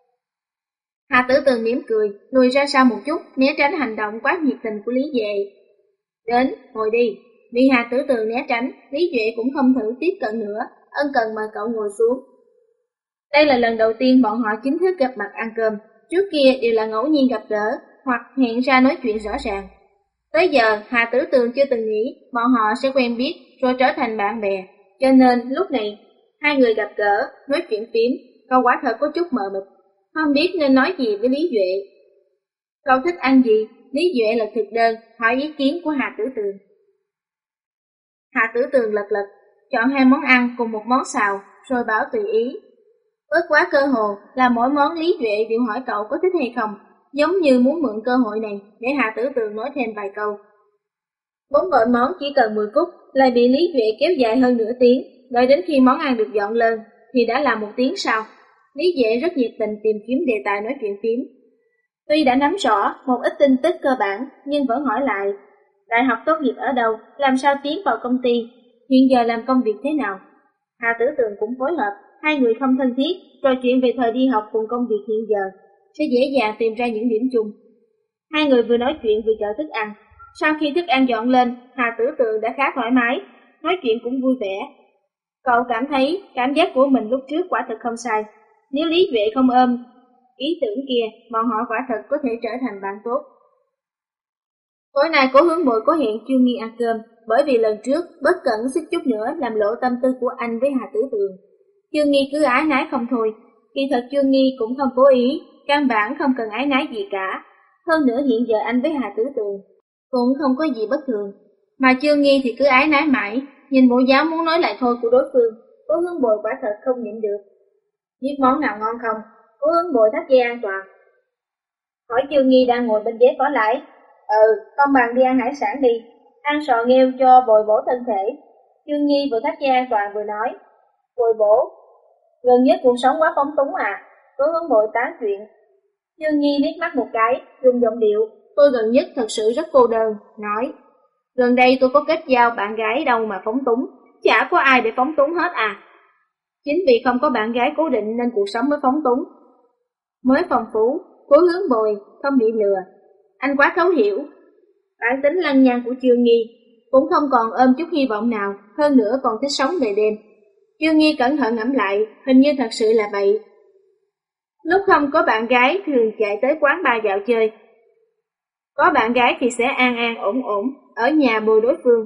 Hà Tử Tường mỉm cười, lùi ra sau một chút, né tránh hành động quá nhiệt tình của Lý Duệ. Đến, ngồi đi. Vì Hà Tử Tường né tránh, Lý Duệ cũng không thử tiếp cận nữa, ân cần mời cậu ngồi xuống. Đây là lần đầu tiên bọn họ chính thức gặp mặt ăn cơm, trước kia đều là ngẫu nhiên gặp gỡ, hoặc hẹn ra nói chuyện rõ ràng. Tới giờ, Hà Tử Tường chưa từng nghĩ bọn họ sẽ quen biết rồi trở thành bạn bè, cho nên lúc này, hai người gặp gỡ, nói chuyện phím, cậu quả thật có chút mờ mịt, không biết nên nói gì với Lý Duệ. Cậu thích ăn gì? Lý Duệ lật thực đơn, hỏi ý kiến của Hà Tử Tường. Hà Tử Tường lật, chọn 2 món ăn cùng một món xào, rồi bảo tùy ý. Bất quá cơ hồ là mỗi món Lý Duệ đều hỏi cậu có thích hay không, giống như muốn mượn cơ hội này để Hà Tử Tường nói thêm vài câu. Bốn gọi món chỉ cần 10 phút, lại bị Lý Duệ kéo dài hơn nửa tiếng, đợi đến khi món ăn được dọn lên thì đã là 1 tiếng sau. Lý Duệ rất nhiệt tình tìm kiếm đề tài nói chuyện phím. Tuy đã nắm rõ một ít tin tức cơ bản, nhưng vẫn hỏi lại, đại học tốt nghiệp ở đâu, làm sao tiến vào công ty, hiện giờ làm công việc thế nào. Hà Tử Tường cũng phối hợp, hai người không thân thiết, trò chuyện về thời đi học cùng công việc hiện giờ, sẽ dễ dàng tìm ra những điểm chung. Hai người vừa nói chuyện vừa chở thức ăn. Sau khi thức ăn dọn lên, Hà Tử Tường đã khá thoải mái, nói chuyện cũng vui vẻ. Cậu cảm thấy cảm giác của mình lúc trước quả thật không sai. Nếu Lý Duệ không ôm ý tưởng kia, bọn họ quả thật có thể trở thành bạn tốt. Tối nay Cố Hướng Bội có hẹn Chương Nghi ăn cơm, bởi vì lần trước bất cẩn suýt chút nữa làm lộ tâm tư của anh với Hà Tử Tường. Chương Nghi cứ ái nái không thôi. Kỳ thật Chương Nghi cũng không cố ý, căn bản không cần ái nái gì cả. Hơn nữa hiện giờ anh với Hà Tử Tường cũng không có gì bất thường, mà Chương Nghi thì cứ ái nái mãi, nhìn bộ dáng muốn nói lại thôi của đối phương. Cố Hướng Bội quả thật không nhịn được. Biết món nào ngon không? Cố Hướng Bội thắt dây an toàn, hỏi Chương Nghi đang ngồi bên ghế có lái. Không bằng đi ăn hải sản đi, ăn sò nghêu cho bồi bổ thân thể. Chương Nghi vừa thắt dây an toàn vừa nói. Bồi bổ? Gần nhất cuộc sống quá phóng túng à? Cố Hướng Bội tán chuyện. Chương Nghi liếc mắt một cái, dùng giọng điệu, tôi gần nhất thật sự rất cô đơn, nói. Gần đây tôi có kết giao bạn gái đâu mà phóng túng, chả có ai để phóng túng hết à. Chính vì không có bạn gái cố định nên cuộc sống mới phóng túng, mới phong phú. Cố Hướng Bội không bị lừa, anh quá thấu hiểu bản tính lăng nhăng của Chương Nghi, cũng không còn ôm chút hy vọng nào, hơn nữa còn thích sống về đêm. Chương Nghi cẩn thận ngẫm lại, hình như thật sự là vậy. Lúc không có bạn gái thường chạy tới quán bar dạo chơi, có bạn gái thì sẽ an an ổn ổn ở nhà bồi đối phương.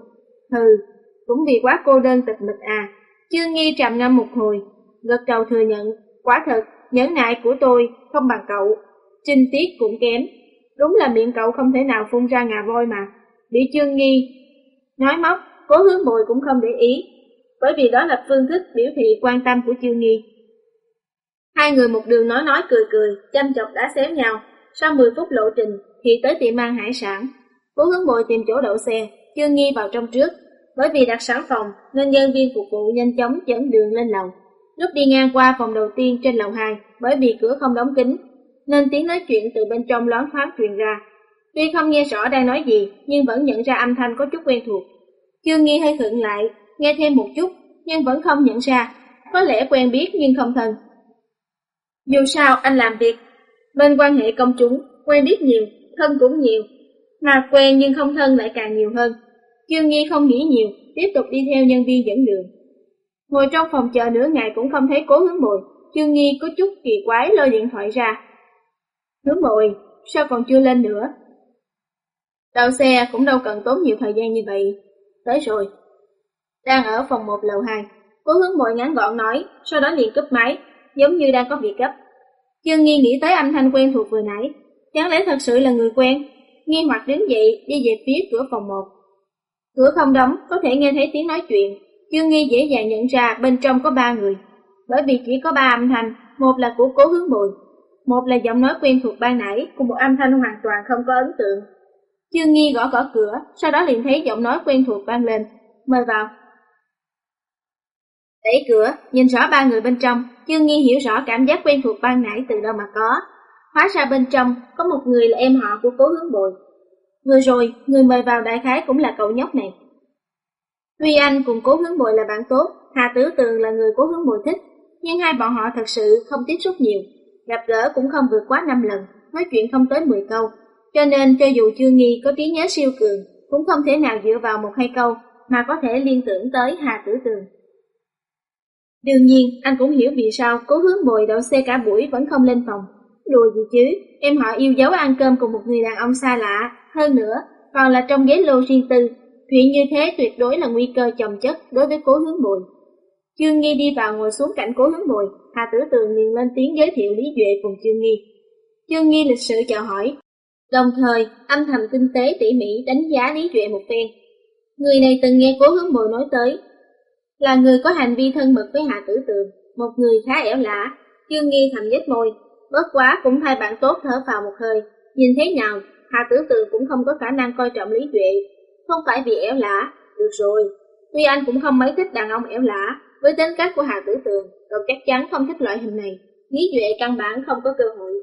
Cũng vì quá cô đơn tịch mịch à. Chương Nghi trầm ngâm một hồi, gật đầu thừa nhận, quả thật nhẫn nại của tôi không bằng cậu, trinh tiết cũng kém. Đúng là miệng cậu không thể nào phun ra ngà voi mà. Bị Chương Nghi nói móc, Cố Hướng Bội cũng không để ý, bởi vì đó là phương thức biểu thị quan tâm của Chương Nghi. Hai người một đường nói cười, chăm chọc đã xéo nhau. Sau 10 phút lộ trình thì tới tiệm ăn hải sản. Cố Hướng Bội tìm chỗ đậu xe, Chương Nghi vào trong trước. Bởi vì đặt sẵn phòng nên nhân viên phục vụ nhanh chóng dẫn đường lên lầu. Lúc đi ngang qua phòng đầu tiên trên lầu 2, bởi vì cửa không đóng kín nên tiếng nói chuyện từ bên trong loáng thoáng truyền ra. Tuy không nghe rõ đang nói gì, nhưng vẫn nhận ra âm thanh có chút quen thuộc. Chương Nghi hơi khựng lại, nghe thêm một chút, nhưng vẫn không nhận ra. Có lẽ quen biết nhưng không thân. Dù sao anh làm việc bên quan hệ công chúng, quen biết nhiều, thân cũng nhiều, mà quen nhưng không thân lại càng nhiều hơn. Chương Nghi không nghĩ nhiều, tiếp tục đi theo nhân viên dẫn đường. Ngồi trong phòng chờ nửa ngày cũng không thấy Cố Hướng Bội. Chương Nghi có chút kỳ quái lôi điện thoại ra. Hướng Bội, sao còn chưa lên nữa? Đậu xe cũng đâu cần tốn nhiều thời gian như vậy. Tới rồi. Đang ở phòng 1 lầu 2. Cố Hướng Bội ngắn gọn nói, sau đó liền cúp máy, giống như đang có việc gấp. Chương Nghi nghĩ tới âm thanh quen thuộc vừa nãy, chẳng lẽ thật sự là người quen? Nghi hoặc đứng dậy đi về phía cửa phòng 1. Cửa không đóng, có thể nghe thấy tiếng nói chuyện. Chương Nghi dễ dàng nhận ra bên trong có 3 người, bởi vì chỉ có 3 âm thanh, một là của Cố Hướng Bội, một là giọng nói quen thuộc ban nãy, cùng một âm thanh hoàn toàn không có ấn tượng. Chương Nghi gõ cửa, sau đó liền thấy giọng nói quen thuộc vang lên, mời vào. Đẩy cửa, nhìn rõ 3 người bên trong, Chương Nghi hiểu rõ cảm giác quen thuộc ban nãy từ đâu mà có. Hóa ra bên trong có một người là em họ của Cố Hướng Bội. Vừa rồi, người mời vào đại khái cũng là cậu nhóc này. Tuy anh cùng Cố Hướng Bội là bạn tốt, Hà Tử Tường là người Cố Hướng Bội thích, nhưng hai bọn họ thật sự không tiếp xúc nhiều, gặp gỡ cũng không vượt quá 5 lần, nói chuyện không tới 10 câu, cho nên cho dù Chương Nghi có trí nhớ siêu cường, cũng không thể nào dựa vào 1-2 câu mà có thể liên tưởng tới Hà Tử Tường. Đương nhiên, anh cũng hiểu vì sao Cố Hướng Bội đậu xe cả buổi vẫn không lên phòng. Đùa gì chứ, em họ yêu dấu ăn cơm cùng một người đàn ông xa lạ, hơn nữa còn là trong ghế lô riêng tư. Chuyện như thế tuyệt đối là nguy cơ chồng chất đối với Cố Hướng Bội. Chương Nghi đi vào ngồi xuống cạnh Cố Hướng Bội, Hà Tử Tường liền lên tiếng giới thiệu Lý Duệ cùng Chương Nghi. Chương Nghi lịch sự chào hỏi, đồng thời âm thầm tinh tế tỉ mỉ đánh giá Lý Duệ một phen. Người này từng nghe Cố Hướng Bội nói tới, là người có hành vi thân mật với Hà Tử Tường, một người khá ẻo lả. Chương Nghi thầm nhếch môi, bất quá cũng thay bạn tốt thở phào một hơi, Nhìn thế nào, Hà Tử Tường cũng không có khả năng coi trọng Lý Duệ. Không phải vì ẻo lả. Được rồi, tuy anh cũng không mấy thích đàn ông ẻo lả, với tính cách của Hà Tử Tường, cậu chắc chắn không thích loại hình này. Lý Duệ căn bản không có cơ hội.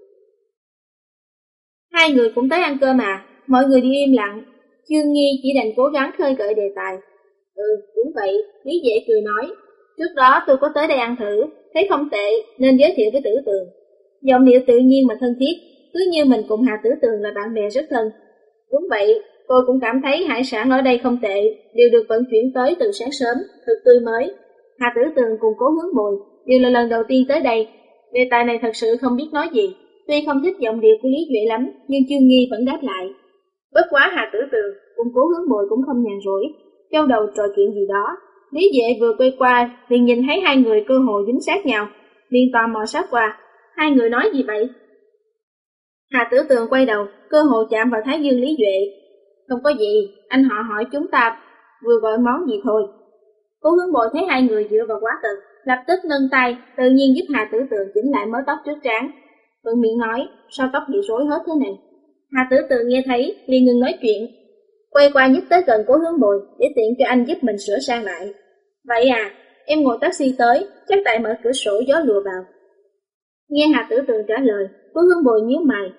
Hai người cũng tới ăn cơm mà, mọi người đi im lặng. Chương Nghi chỉ đành cố gắng khơi gợi đề tài. Đúng vậy, Lý Duệ cười nói. Trước đó tôi có tới đây ăn thử, thấy không tệ nên giới thiệu với Tử Tường. Giọng điệu tự nhiên mà thân thiết, cứ như mình cùng Hà Tử Tường là bạn bè rất thân. Đúng vậy, tôi cũng cảm thấy hải sản ở đây không tệ, đều được vận chuyển tới từ sáng sớm, thật tươi mới. Hà Tử Tường cùng Cố Hướng Bồi đều là lần đầu tiên tới đây. Đề tài này thật sự không biết nói gì. Tuy không thích giọng điệu của Lý Duệ lắm, nhưng Chương Nghi vẫn đáp lại. Bất quá Hà Tử Tường cùng Cố Hướng Bồi cũng không nhàn rỗi, châu đầu trò chuyện gì đó. Lý Duệ vừa quay qua liền nhìn thấy hai người cơ hội dính sát nhau, liền tò mò sát qua. Hai người nói gì vậy? Hà Tử Tường quay đầu, cơ hội chạm vào thái dương Lý Duệ. Không có gì, anh họ hỏi chúng ta vừa gọi món gì thôi. Cố Hướng Bồi thấy hai người dựa vào quá tầng, lập tức nâng tay, tự nhiên giúp Hà Tử Tường chỉnh lại mớ tóc trước trán. Thuận miệng nói, sao tóc bị rối hết thế này? Hà Tử Tường nghe thấy, liền ngừng nói chuyện, quay qua nhích tới gần Cố Hướng Bồi để tiện cho anh giúp mình sửa sang lại. Vậy à, em ngồi taxi tới, chắc tại mở cửa sổ gió lùa vào. Nghe Hà Tử Tường trả lời, Cố Hướng Bồi nhíu mày.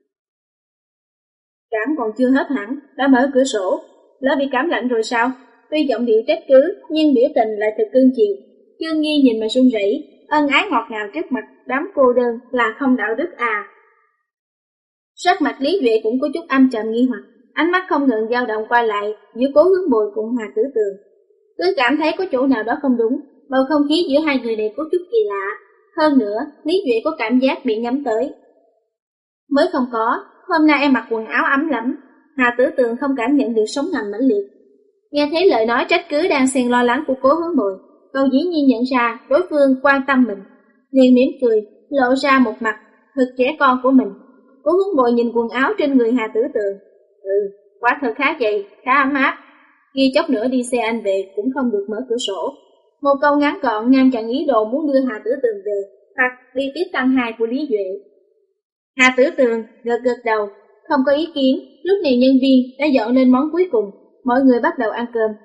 Cảm còn chưa hết hẳn, đã mở cửa sổ, lỡ bị cảm lạnh rồi sao? Tuy giọng điệu trách cứ, nhưng biểu tình lại thật cương chiều. Chương Nghi nhìn mà run rẩy, ân ái ngọt ngào trước mặt đám cô đơn là không đạo đức à? Sắc mặt Lý Duệ cũng có chút âm trầm nghi hoặc, ánh mắt không ngừng dao động qua lại giữa Cố Hướng Bồi cùng Hà Tử Tường. Cứ cảm thấy có chỗ nào đó không đúng, bầu không khí giữa hai người này có chút kỳ lạ. Hơn nữa, Lý Duệ có cảm giác bị nhắm tới. Mới không có, hôm nay em mặc quần áo ấm lắm. Hà Tử Tường không cảm nhận được sóng ngầm mãnh liệt. Nghe thấy lời nói trách cứ đang xen lo lắng của Cố Hướng Bồi, cậu dĩ nhiên nhận ra đối phương quan tâm mình, liền mỉm cười, lộ ra một mặt thật trẻ con của mình. Cố Hướng Bồi nhìn quần áo trên người Hà Tử Tường. Quả thật khá dày, khá ấm áp. Ghi chốc nữa đi xe anh về cũng không được mở cửa sổ. Một câu ngắn gọn ngăn chặn ý đồ muốn đưa Hà Tử Tường về, hoặc đi tiếp tăng hai của Lý Duệ. Hà Tử Tường gật gật đầu, không có ý kiến. Lúc này nhân viên đã dọn lên món cuối cùng, mọi người bắt đầu ăn cơm.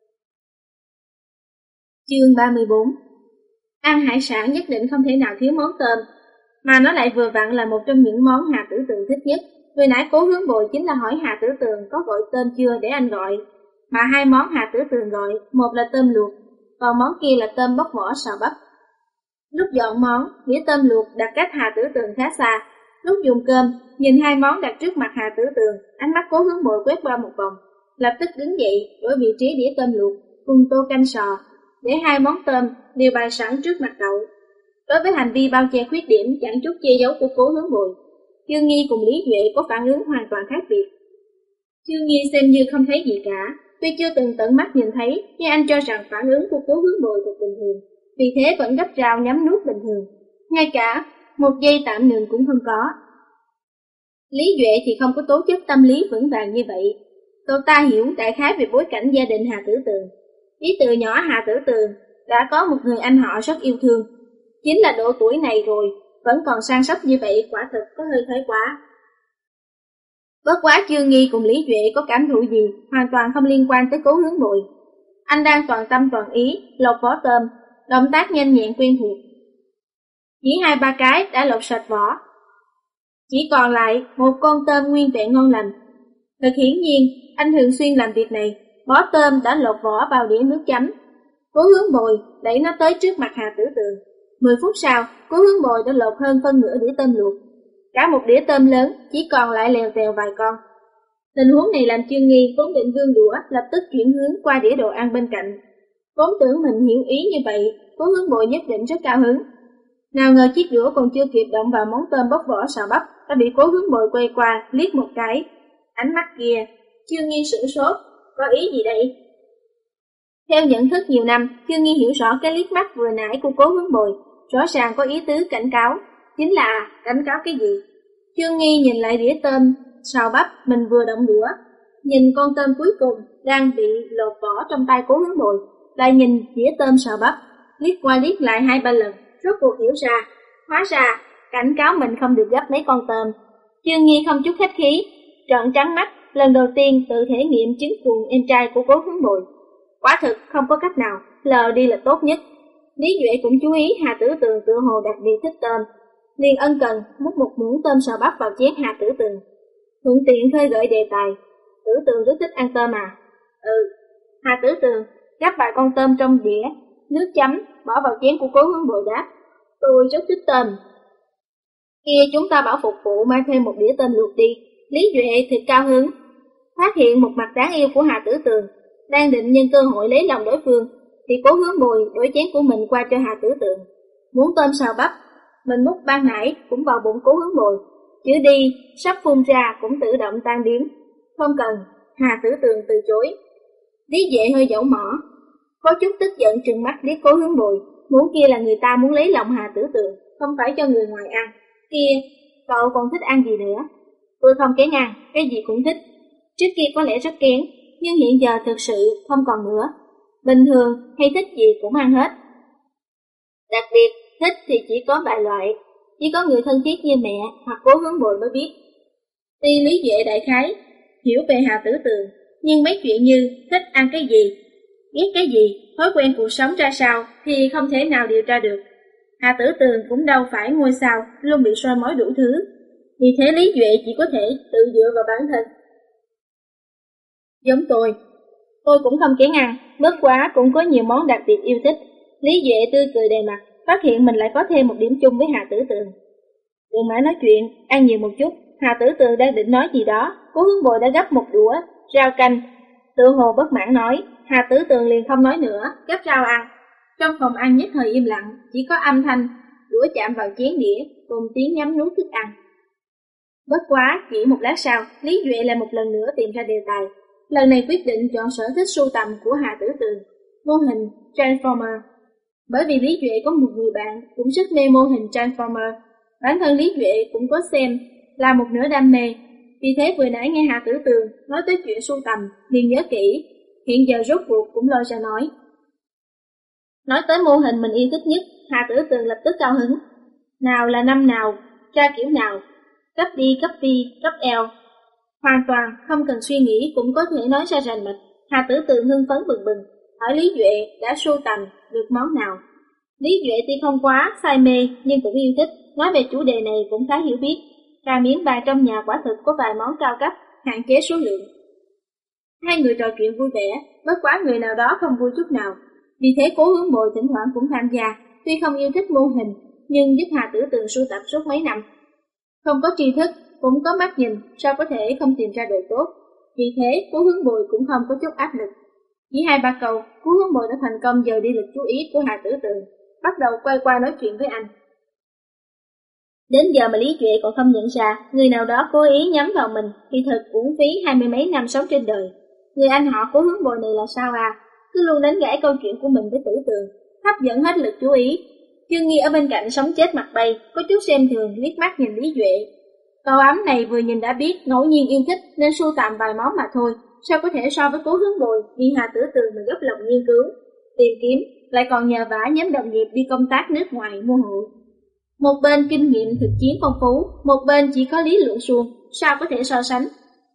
Chương 34. Ăn hải sản nhất định không thể nào thiếu món tôm, mà nó lại vừa vặn là một trong những món Hà Tử Tường thích nhất. Vừa nãy Cố Hướng Bồi chính là hỏi Hà Tử Tường có gọi tôm chưa để anh gọi, mà hai món Hà Tử Tường gọi, một là tôm luộc, còn món kia là tôm bóc vỏ xào bắp. Lúc dọn món, đĩa tôm luộc đặt cách Hà Tử Tường khá xa. Lúc dùng cơm, nhìn hai món đặt trước mặt Hà Tử Tường, ánh mắt Cố Hướng Bồi quét qua một vòng, lập tức đứng dậy đổi vị trí đĩa tôm luộc cùng tô canh sò, để hai món tôm đều bày sẵn trước mặt cậu. Đối với hành vi bao che khuyết điểm chẳng chút che giấu của Cố Hướng Bồi, Chương Nghi cùng Lý Duệ có phản ứng hoàn toàn khác biệt. Chương Nghi xem như không thấy gì cả, tuy chưa từng tận mắt nhìn thấy, nhưng anh cho rằng phản ứng của Cố Hướng Bồi thật bình thường, vì thế vẫn gấp rau nhắm nuốt bình thường, ngay cả một giây tạm ngừng cũng không có. Lý Duệ thì không có tố chất tâm lý vững vàng như vậy. Cậu ta hiểu đại khái về bối cảnh gia đình Hà Tử Tường. Ý từ nhỏ Hà Tử Tường đã có một người anh họ rất yêu thương. Chính là độ tuổi này rồi, vẫn còn săn sóc như vậy, quả thực có hơi thái quá. Bất quá Chương Nghi cùng Lý Duệ có cảm thụ gì hoàn toàn không liên quan tới Cố Hướng Bồi. Anh đang toàn tâm toàn ý lột vỏ tôm, động tác nhanh nhẹn quen thuộc. Chỉ 2-3 cái đã lột sạch vỏ, chỉ còn lại một con tôm nguyên vẹn ngon lành. Thật hiển nhiên, anh thường xuyên làm việc này, bỏ tôm đã lột vỏ vào đĩa nước chấm. Cố Hướng Bồi đẩy nó tới trước mặt Hà Tử Tường. 10 phút sau, Cố Hướng Bồi đã lột hơn phân nửa đĩa tôm luộc. Cả một đĩa tôm lớn chỉ còn lại lèo tèo vài con. Tình huống này làm Chương Nghi vốn định vươn đũa lập tức chuyển hướng qua đĩa đồ ăn bên cạnh. Vốn tưởng mình hiểu ý như vậy, Cố Hướng Bồi nhất định rất cao hứng. Nào ngờ chiếc đũa còn chưa kịp động vào món tôm bóc vỏ xào bắp đã bị Cố Hướng Bồi quay qua liếc một cái. Ánh mắt kia, Chương Nghi sửng sốt, có ý gì đây? Theo nhận thức nhiều năm, Chương Nghi hiểu rõ cái liếc mắt vừa nãy của Cố Hướng Bồi, rõ ràng có ý tứ cảnh cáo. Chính là cảnh cáo cái gì? Chương Nghi nhìn lại đĩa tôm xào bắp mình vừa động đũa, nhìn con tôm cuối cùng đang bị lột vỏ trong tay Cố Hướng Bồi, lại nhìn đĩa tôm xào bắp, liếc qua liếc lại 2-3 lần, rốt cuộc hiểu ra, hóa ra cảnh cáo mình không được gấp mấy con tôm. Chương Nghi không chút khách khí, trợn trắng mắt, lần đầu tiên tự thể nghiệm chứng cuồng em trai của Cố Hướng Bồi. Quả thực không có cách nào, lờ đi là tốt nhất. Lý Duệ cũng chú ý Hà Tử Tường tự hồ đặc biệt thích tôm, liền ân cần múc một muỗng tôm xào bắp vào chén Hà Tử Tường. Thuận tiện khơi gợi đề tài, Tử Tường rất thích ăn tôm à? Ừ. Hà Tử Tường gắp vài con tôm trong đĩa, nước chấm, bỏ vào chén của Cố Hướng Bồi đáp. Tôi rất thích tôm. Kia chúng ta bảo phục vụ mang thêm một đĩa tôm luộc đi. Lý Duệ thật cao hứng, phát hiện một mặt đáng yêu của Hà Tử Tường, đang định nhân cơ hội lấy lòng đối phương, thì Cố Hướng Bồi đổi chén của mình qua cho Hà Tử Tường. Muốn tôm xào bắp, mình múc ban nãy cũng vào bụng Cố Hướng Bồi, chữ đi sắp phun ra cũng tự động tan biến. Không cần, Hà Tử Tường từ chối. Lý Duệ hơi dẫu mỏ, có chút tức giận trừng mắt liếc Cố Hướng Bồi, muốn kia là người ta muốn lấy lòng Hà Tử Tường, không phải cho người ngoài ăn. Kia, cậu còn thích ăn gì nữa? Tôi không kén ăn, cái gì cũng thích. Trước kia có lẽ rất kén, nhưng hiện giờ thực sự không còn nữa. Bình thường hay thích gì cũng ăn hết. Đặc biệt, thích thì chỉ có vài loại, chỉ có người thân thiết như mẹ hoặc Cố Hướng Bồi mới biết. Tuy Lý Duệ đại khái hiểu về Hà Tử Tường, nhưng mấy chuyện như thích ăn cái gì, ghét cái gì, thói quen cuộc sống ra sao thì không thể nào điều tra được. Hà Tử Tường cũng đâu phải ngôi sao luôn bị soi mói đủ thứ, vì thế Lý Duệ chỉ có thể tự dựa vào bản thân. Giống tôi cũng không kén ăn, bất quá cũng có nhiều món đặc biệt yêu thích. Lý Duệ tươi cười đầy mặt, phát hiện mình lại có thêm một điểm chung với Hà Tử Tường. Đừng mãi nói chuyện, ăn nhiều một chút. Hà Tử Tường đang định nói gì đó, Cố Hướng Bồi đã gắp một đũa rau canh, tự hồ bất mãn nói. Hà Tử Tường liền không nói nữa, gắp rau ăn. Trong phòng ăn nhất thời im lặng, chỉ có âm thanh đũa chạm vào chén đĩa cùng tiếng nhấm nuốt thức ăn. Bất quá, chỉ một lát sau, Lý Duệ lại một lần nữa tìm ra đề tài. Lần này quyết định chọn sở thích sưu tầm của Hà Tử Tường, mô hình Transformer. Bởi vì Lý Duệ có một người bạn cũng rất mê mô hình Transformer, bản thân Lý Duệ cũng có xem, là một nửa đam mê. Vì thế vừa nãy nghe Hà Tử Tường nói tới chuyện sưu tầm, liền nhớ kỹ, hiện giờ rốt cuộc cũng lôi ra nói. Nói tới mô hình mình yêu thích nhất, Hà Tử Tường lập tức cao hứng. Nào là năm nào, ra kiểu nào, cấp đi, cấp V, cấp L. Hoàn toàn không cần suy nghĩ cũng có thể nói ra rành mạch. Hà Tử Tường hưng phấn bừng bừng, hỏi Lý Duệ đã sưu tầm được món nào. Lý Duệ tuy không quá say mê nhưng cũng yêu thích, nói về chủ đề này cũng khá hiểu biết. Ra miếng bài trong nhà quả thực có vài món cao cấp, hạn chế số lượng. Hai người trò chuyện vui vẻ, bất quá người nào đó không vui chút nào. Vì thế Cố Hướng Bồi thỉnh thoảng cũng tham gia, tuy không yêu thích mô hình, nhưng giúp Hà Tử Tường sưu tập suốt mấy năm. Không có tri thức, cũng có mắt nhìn, sao có thể không tìm ra đồ tốt. Vì thế Cố Hướng Bồi cũng không có chút áp lực. Chỉ 2-3 câu, Cố Hướng Bồi đã thành công dời đi lực chú ý của Hà Tử Tường, bắt đầu quay qua nói chuyện với anh. Đến giờ mà Lý Duệ còn không nhận ra, người nào đó cố ý nhắm vào mình, thì thật uổng phí 20 mấy năm sống trên đời. Người anh họ Cố Hướng Bồi này là sao à? Cứ luôn đánh gãy câu chuyện của mình với Tử Tường, hấp dẫn hết lực chú ý. Chương Nghi ở bên cạnh sống chết mặt bay, có chút xem thường liếc mắt nhìn Lý Duệ. Cậu ấm này vừa nhìn đã biết ngẫu nhiên yêu thích nên sưu tầm vài món mà thôi, sao có thể so với Cố Hướng Bồi vì Hà Tử Tường mà gấp lòng nghiên cứu, tìm kiếm, lại còn nhờ vả nhóm đồng nghiệp đi công tác nước ngoài mua hộ. Một bên kinh nghiệm thực chiến phong phú, một bên chỉ có lý luận suông, sao có thể so sánh.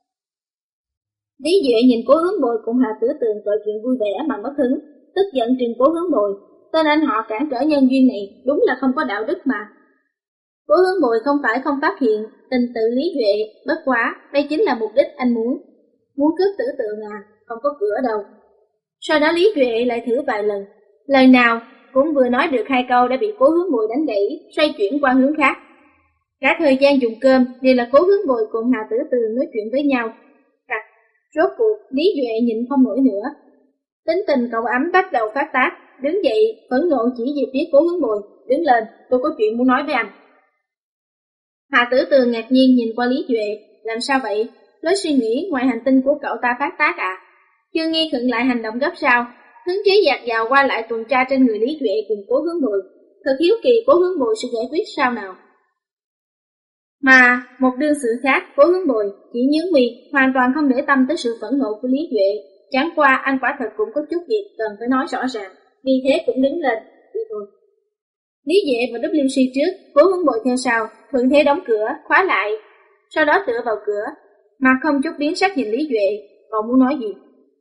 Lý Duệ nhìn Cố Hướng Bồi cùng Hà Tử Tường trò chuyện vui vẻ mà mất hứng, tức giận trừng Cố Hướng Bồi. Tên anh họ cản trở nhân duyên này đúng là không có đạo đức mà. Cố Hướng Bồi không phải không phát hiện tình tự Lý Duệ, bất quá đây chính là mục đích anh muốn cướp Tử Tường à, không có cửa đâu. Sau đó Lý Duệ lại thử vài lần, lần nào cũng vừa nói được 2 câu đã bị Cố Hướng Bồi đánh gãy, xoay chuyển qua hướng khác. Cả thời gian dùng cơm đều là Cố Hướng Bồi cùng Hà Tử Tường nói chuyện với nhau. Rốt cuộc Lý Duệ nhịn không nổi nữa, tính tình cậu ấm bắt đầu phát tác, đứng dậy phẫn nộ chỉ về phía Cố Hướng Bồi. Đứng lên, tôi có chuyện muốn nói với anh. Hà Tử Tường ngạc nhiên nhìn qua Lý Duệ. Làm sao vậy? Lối suy nghĩ ngoài hành tinh của cậu ta phát tác à? Chương Nghi khựng lại hành động gấp sao, hứng chí dạt dào qua lại tuần tra trên người Lý Duệ cùng Cố Hướng Bồi. Thật hiếu kỳ Cố Hướng Bồi sẽ giải quyết sao nào. Mà một đương sự khác, Cố Hướng Bồi chỉ nhướng mi, hoàn toàn không để tâm tới sự phẫn nộ của Lý Duệ. Chẳng qua anh quả thật cũng có chút việc cần phải nói rõ ràng, vì thế cũng đứng lên. Đi thôi. Lý Duệ và WC trước, Cố Hướng Bồi theo sau, thuận thế đóng cửa, khóa lại. sau đó tựa vào cửa, mà không chút biến sắc nhìn Lý Duệ. Cậu muốn nói gì?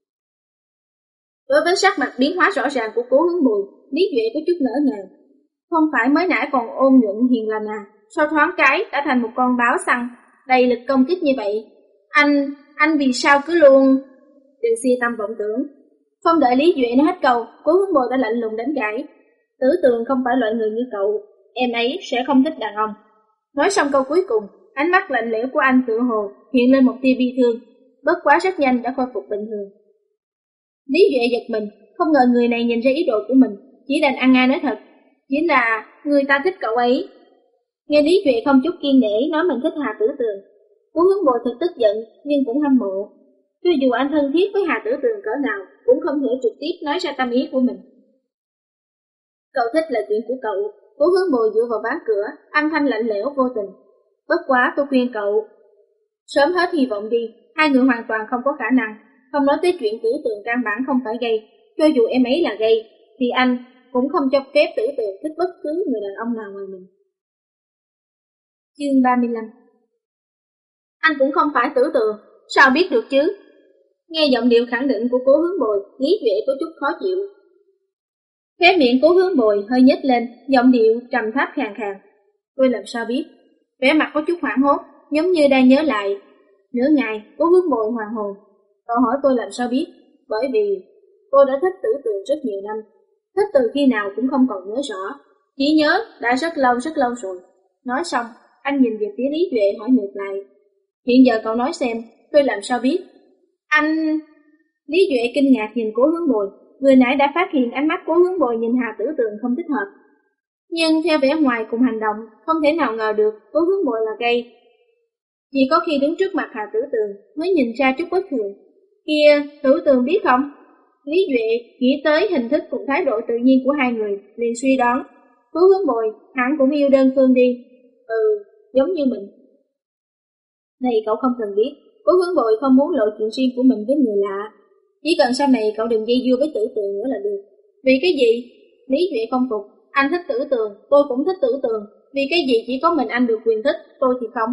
Đối với sắc mặt biến hóa rõ ràng của Cố Hướng Bùi, Lý Duệ có chút ngỡ ngàng. Không phải mới nãy còn ôn nhuận hiền lành à, sau thoáng cái đã thành một con báo săn, đầy lực công kích như vậy. Anh vì sao cứ luôn... Đừng si tâm vọng tưởng. Không đợi Lý Duệ nói hết câu, Cố Hướng Bùi đã lạnh lùng đánh gãy. Tử Tường không phải loại người như cậu, em ấy sẽ không thích đàn ông. Nói xong câu cuối cùng, ánh mắt lạnh lẽo của anh tựa hồ hiện lên một tia bi thương, bất quá rất nhanh đã khôi phục bình thường. Lý Duệ giật mình, không ngờ người này nhìn ra ý đồ của mình, chỉ đành ăn ngay nói thật, chỉ là người ta thích cậu ấy. Nghe Lý Duệ không chút kiên nể nói mình thích Hà Tử Tường, Cố Hướng Bùi thật tức giận nhưng cũng hâm mộ. Cho dù anh thân thiết với Hà Tử Tường cỡ nào, cũng không thể trực tiếp nói ra tâm ý của mình. Cậu thích là chuyện của cậu. Cố Hướng Bùi dựa vào ván cửa, âm thanh lạnh lẽo vô tình. Bất quá tôi khuyên cậu sớm hết hy vọng đi, hai người hoàn toàn không có khả năng. Không nói tới chuyện Tử Tường căn bản không phải gay, cho dù em ấy là gay, thì anh cũng không cho phép Tử Tường thích bất cứ người đàn ông nào ngoài mình. Chương 35. Anh cũng không phải Tử Tường, sao biết được chứ? Nghe giọng điệu khẳng định của Cố Hướng Bùi, Lý Duệ có chút khó chịu. Khóe miệng Cố Hướng Bùi hơi nhếch lên, giọng điệu trầm thấp khàn khàn. Tôi làm sao biết? Vẻ mặt có chút hoảng hốt, giống như đang nhớ lại. Nửa ngày, Cố Hướng Bùi hoàn hồn. Cậu hỏi tôi làm sao biết? Bởi vì tôi đã thích Tử Tường rất nhiều năm. Thích từ khi nào cũng không còn nhớ rõ. Chỉ nhớ đã rất lâu rồi. Nói xong, anh nhìn về phía Lý Duệ hỏi ngược lại. Hiện giờ cậu nói xem, tôi làm sao biết? Anh... Lý Duệ kinh ngạc nhìn Cố Hướng Bùi. Người nãy đã phát hiện ánh mắt Cố Hướng Bùi nhìn Hà Tử Tường không thích hợp. Nhưng theo vẻ ngoài cùng hành động, không thể nào ngờ được Cố Hướng Bùi là gay. Chỉ có khi đứng trước mặt Hà Tử Tường mới nhìn ra chút bất thường. Kia, Tử Tường biết không? Lý Duệ nghĩ tới hình thức cùng thái độ tự nhiên của hai người, liền suy đoán. Cố Hướng Bùi hẳn cũng yêu đơn phương đi. Giống như mình. Này cậu không cần biết, Cố Hướng Bùi không muốn lộ chuyện riêng của mình với người lạ. Chỉ cần sau này cậu đừng dây dưa với Tử Tường nữa là được. Vì cái gì? Lý Duệ không phục. Anh thích Tử Tường, tôi cũng thích Tử Tường. Vì cái gì chỉ có mình anh được quyền thích, tôi thì không?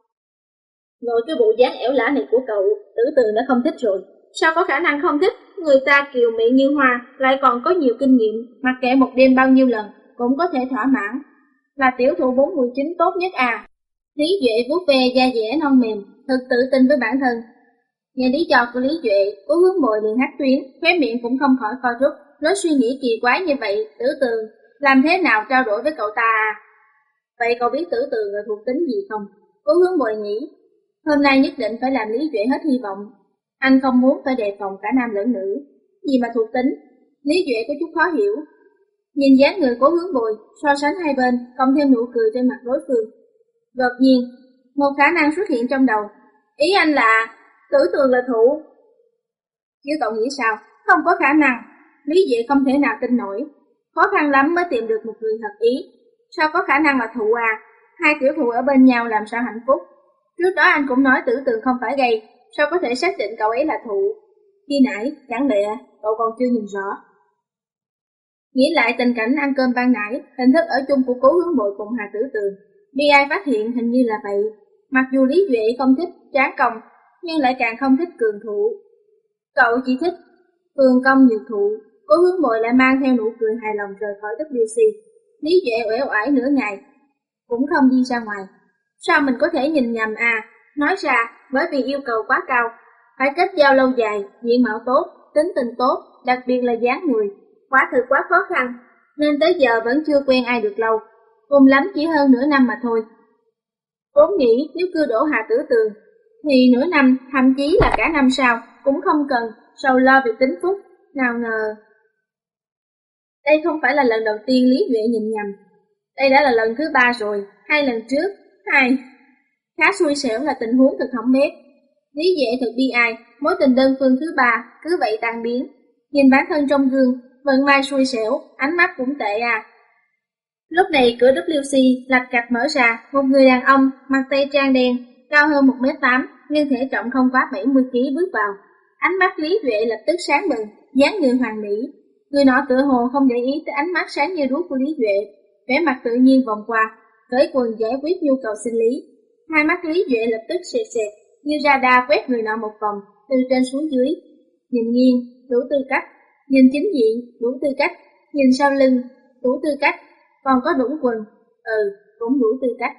Ngồi cái bộ dáng ẻo lả này của cậu, Tử Tường đã không thích rồi. Sao có khả năng không thích? Người ta kiều mỹ như hoa, lại còn có nhiều kinh nghiệm, mặc kệ một đêm bao nhiêu lần, cũng có thể thỏa mãn. Là tiểu thụ 49 tốt nhất à? Lý Duệ vuốt ve da dẻ non mềm, thật tự tin với bản thân. Nghe lý do của Lý Duệ, Cố Hướng Bùi liền hắt tuyến, khóe miệng cũng không khỏi co rút. Nói suy nghĩ kỳ quái như vậy, Tử Tường làm thế nào trao đổi với cậu ta à? Vậy cậu biết Tử Tường là thuộc tính gì không? Cố Hướng Bùi nghĩ, hôm nay nhất định phải làm Lý Duệ hết hy vọng. Anh không muốn phải đề phòng cả nam lẫn nữ. Gì mà thuộc tính? Lý Duệ có chút khó hiểu. Nhìn dáng người Cố Hướng Bùi, so sánh hai bên, cộng thêm nụ cười trên mặt đối phương. Đột nhiên, một khả năng xuất hiện trong đầu. Ý anh là Tử Tường là thụ. Chứ cậu nghĩ sao? Không có khả năng. Lý Duệ không thể nào tin nổi. Khó khăn lắm mới tìm được một người hợp ý. Sao có khả năng là thụ à? Hai tiểu thụ ở bên nhau làm sao hạnh phúc? Trước đó anh cũng nói Tử Tường không phải gay, sao có thể xác định cậu ấy là thụ? Khi nãy, chẳng lẽ cậu còn chưa nhìn rõ? Nghĩ lại tình cảnh ăn cơm ban nãy, hình thức ở chung của Cố Hướng Bùi cùng Hà Tử Tường, bi ai phát hiện hình như là vậy. Mặc dù Lý Duệ không thích tráng công, nhưng lại càng không thích cường thụ. Cậu chỉ thích cường công nhược thụ. Cố Hướng Bùi lại mang theo nụ cười hài lòng rời khỏi WC. Lý Duệ uể oải nửa ngày, cũng không đi ra ngoài. Sao mình có thể nhìn nhầm à? Nói ra, bởi vì yêu cầu quá cao, phải kết giao lâu dài, diện mạo tốt, tính tình tốt, đặc biệt là dáng người. Quả thực quá khó khăn, nên tới giờ vẫn chưa quen ai được lâu. Cùng lắm chỉ hơn nửa năm mà thôi. Vốn nghĩ nếu cưa đổ Hà Tử Tường, thì nửa năm, thậm chí là cả năm sau, cũng không cần sầu lo việc tính phúc. Nào ngờ... Đây không phải là lần đầu tiên Lý Duệ nhìn nhầm. Đây đã là lần thứ 3 rồi, 2 lần trước. Khá xui xẻo là tình huống thực hỏng bét. Lý Duệ thật bi ai, mối tình đơn phương thứ 3 cứ vậy tan biến. Nhìn bản thân trong gương, vận may xui xẻo, ánh mắt cũng tệ à. Lúc này cửa WC lạch cạch mở ra, một người đàn ông mặc tây trang đen, cao hơn 1m8, nhưng thể trọng không quá 70kg bước vào. Ánh mắt Lý Duệ lập tức sáng bừng, dáng người hoàn mỹ. Người nọ tựa hồ không để ý tới ánh mắt sáng như đuốc của Lý Duệ, vẻ mặt tự nhiên vòng qua, cởi quần giải quyết nhu cầu sinh lý. Hai mắt Lý Duệ lập tức sệt sệt, như radar quét người nọ một vòng, từ trên xuống dưới. Nhìn nghiêng, đủ tư cách. Nhìn chính diện, đủ tư cách. Nhìn sau lưng, đủ tư cách. Còn có đũng quần, cũng đủ tư cách.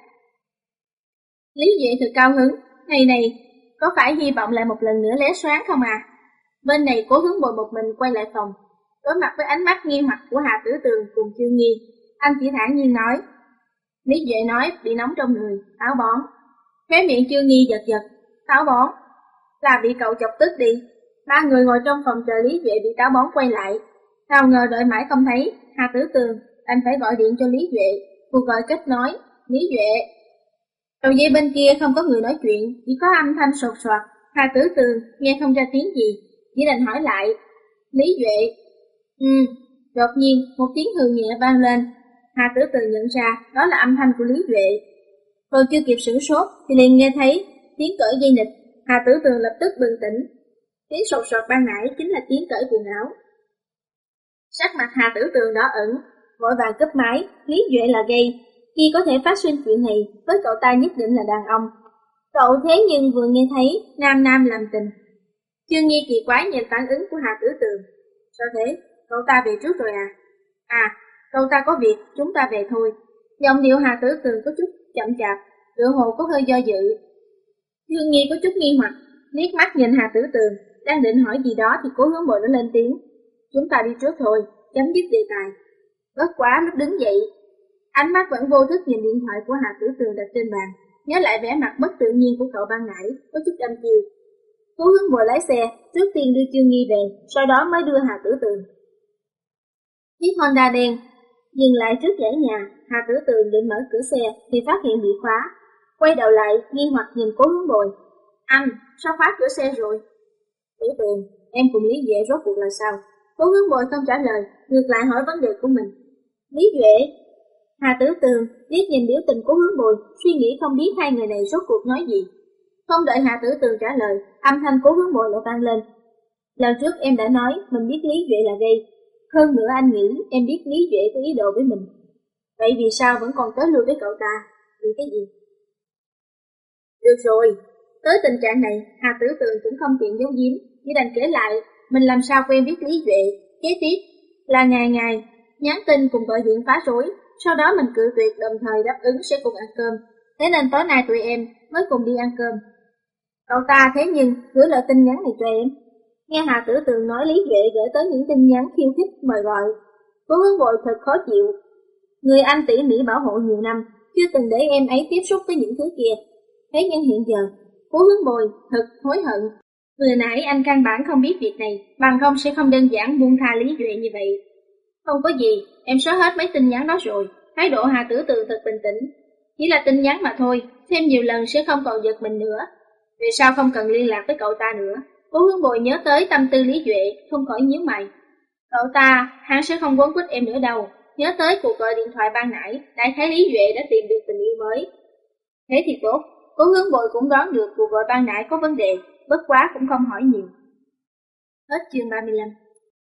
Lý Duệ thật cao hứng, này, có phải hy vọng lại một lần nữa lóe sáng không à? Bên này Cố Hướng Bồi một mình quay lại phòng, đối mặt với ánh mắt nghi hoặc của Hà Tử Tường cùng Chương Nghi, anh chỉ thản nhiên nói. Lý Duệ nói bị nóng trong người, táo bón. Khóe miệng Chương Nghi giật giật, táo bón, là bị cậu chọc tức đi. Ba người ngồi trong phòng chờ Lý Duệ bị táo bón quay lại, nào ngờ đợi mãi không thấy, Hà Tử Tường, anh phải gọi điện cho Lý Duệ, cuộc gọi kết nối, Lý Duệ. Đầu dây bên kia không có người nói chuyện, chỉ có âm thanh sột soạt. Hà Tử Tường nghe không ra tiếng gì, chỉ đành hỏi lại, Lý Duệ. Đột nhiên một tiếng hừ nhẹ vang lên. Hà Tử Tường nhận ra đó là âm thanh của Lý Duệ. Còn chưa kịp sửng sốt thì liền nghe thấy tiếng cởi dây nịt. Hà Tử Tường lập tức bừng tỉnh. Tiếng sột soạt ban nãy chính là tiếng cởi quần áo. Sắc mặt Hà Tử Tường đỏ ẩn, vội vàng cúp máy. Lý Duệ là gay, khi có thể phát sinh chuyện này với cậu ta nhất định là đàn ông. Cậu thế nhưng vừa nghe thấy nam làm tình. Chương Nghi kỳ quái nhìn phản ứng của Hà Tử Tường. Sao thế? Cậu ta về trước rồi à? À, cậu ta có việc, chúng ta về thôi. Giọng điệu Hà Tử Tường có chút chậm chạp, tựa hồ có hơi do dự. Chương Nghi có chút nghi hoặc, liếc mắt nhìn Hà Tử Tường, đang định hỏi gì đó thì Cố Hướng Bồi đã lên tiếng. Chúng ta đi trước thôi, chấm dứt đề tài. Bất quá lúc đứng dậy, ánh mắt vẫn vô thức nhìn điện thoại của Hà Tử Tường đặt trên bàn, nhớ lại vẻ mặt bất tự nhiên của cậu ban nãy, có chút đăm chiêu. Cố Hướng Bồi lái xe, trước tiên đưa Chương Nghi về, sau đó mới đưa Hà Tử Tường. Chiếc Honda đen dừng lại trước dãy nhà. Hà Tử Tường định mở cửa xe thì phát hiện bị khóa, quay đầu lại nghi hoặc nhìn Cố Hướng Bồi. Anh, sao khóa cửa xe rồi? Tử Tường, em cùng Lý Duệ rốt cuộc là sao? Cố Hướng Bồi không trả lời, ngược lại hỏi vấn đề của mình. Lý Duệ? Hà Tử Tường liếc nhìn biểu tình của Hướng Bồi, suy nghĩ không biết hai người này rốt cuộc nói gì. Không đợi Hà Tử Tường trả lời, âm thanh Cố Hướng Bồi lại vang lên. Lần trước em đã nói mình biết Lý Duệ là gay. Hơn nữa anh nghĩ em biết Lý Duệ có ý đồ với mình. Vậy vì sao vẫn còn tới lui với cậu ta? Vì cái gì? Được rồi, tới tình trạng này, Hà Tử Tường cũng không tiện giấu giếm, chỉ đành kể lại mình làm sao quen biết Lý Duệ. Kế tiếp là ngày nhắn tin cùng gọi điện phá rối, sau đó mình cự tuyệt đồng thời đáp ứng sẽ cùng ăn cơm. Thế nên tối nay tụi em mới cùng đi ăn cơm. Cậu ta thế nhưng gửi lời tin nhắn này cho em. Nghe Hà Tử Tường nói Lý Duệ gửi tới những tin nhắn khiêu khích mời gọi, Cố Hướng Bồi thật khó chịu. Người anh tỉ mỉ bảo hộ nhiều năm, chưa từng để em ấy tiếp xúc với những thứ kia. Thế nhưng hiện giờ, Cố Hướng Bồi thật hối hận. Vừa nãy anh căn bản không biết việc này, bằng không sẽ không đơn giản buông tha Lý Duệ như vậy. Không có gì, em xóa hết mấy tin nhắn đó rồi. Thái độ Hà Tử Tường thật bình tĩnh. Chỉ là tin nhắn mà thôi, thêm nhiều lần sẽ không còn giật mình nữa. Vì sao không cần liên lạc với cậu ta nữa? Cố Hướng Bồi nhớ tới tâm tư Lý Duệ, không khỏi nhíu mày. Cậu ta, hắn sẽ không quấn quýt em nữa đâu. Nhớ tới cuộc gọi điện thoại ban nãy, đại khái Lý Duệ đã tìm được tình yêu mới. Thế thì tốt, Cố Hướng Bồi cũng đoán được cuộc gọi ban nãy có vấn đề, bất quá cũng không hỏi nhiều. Hết chương 35.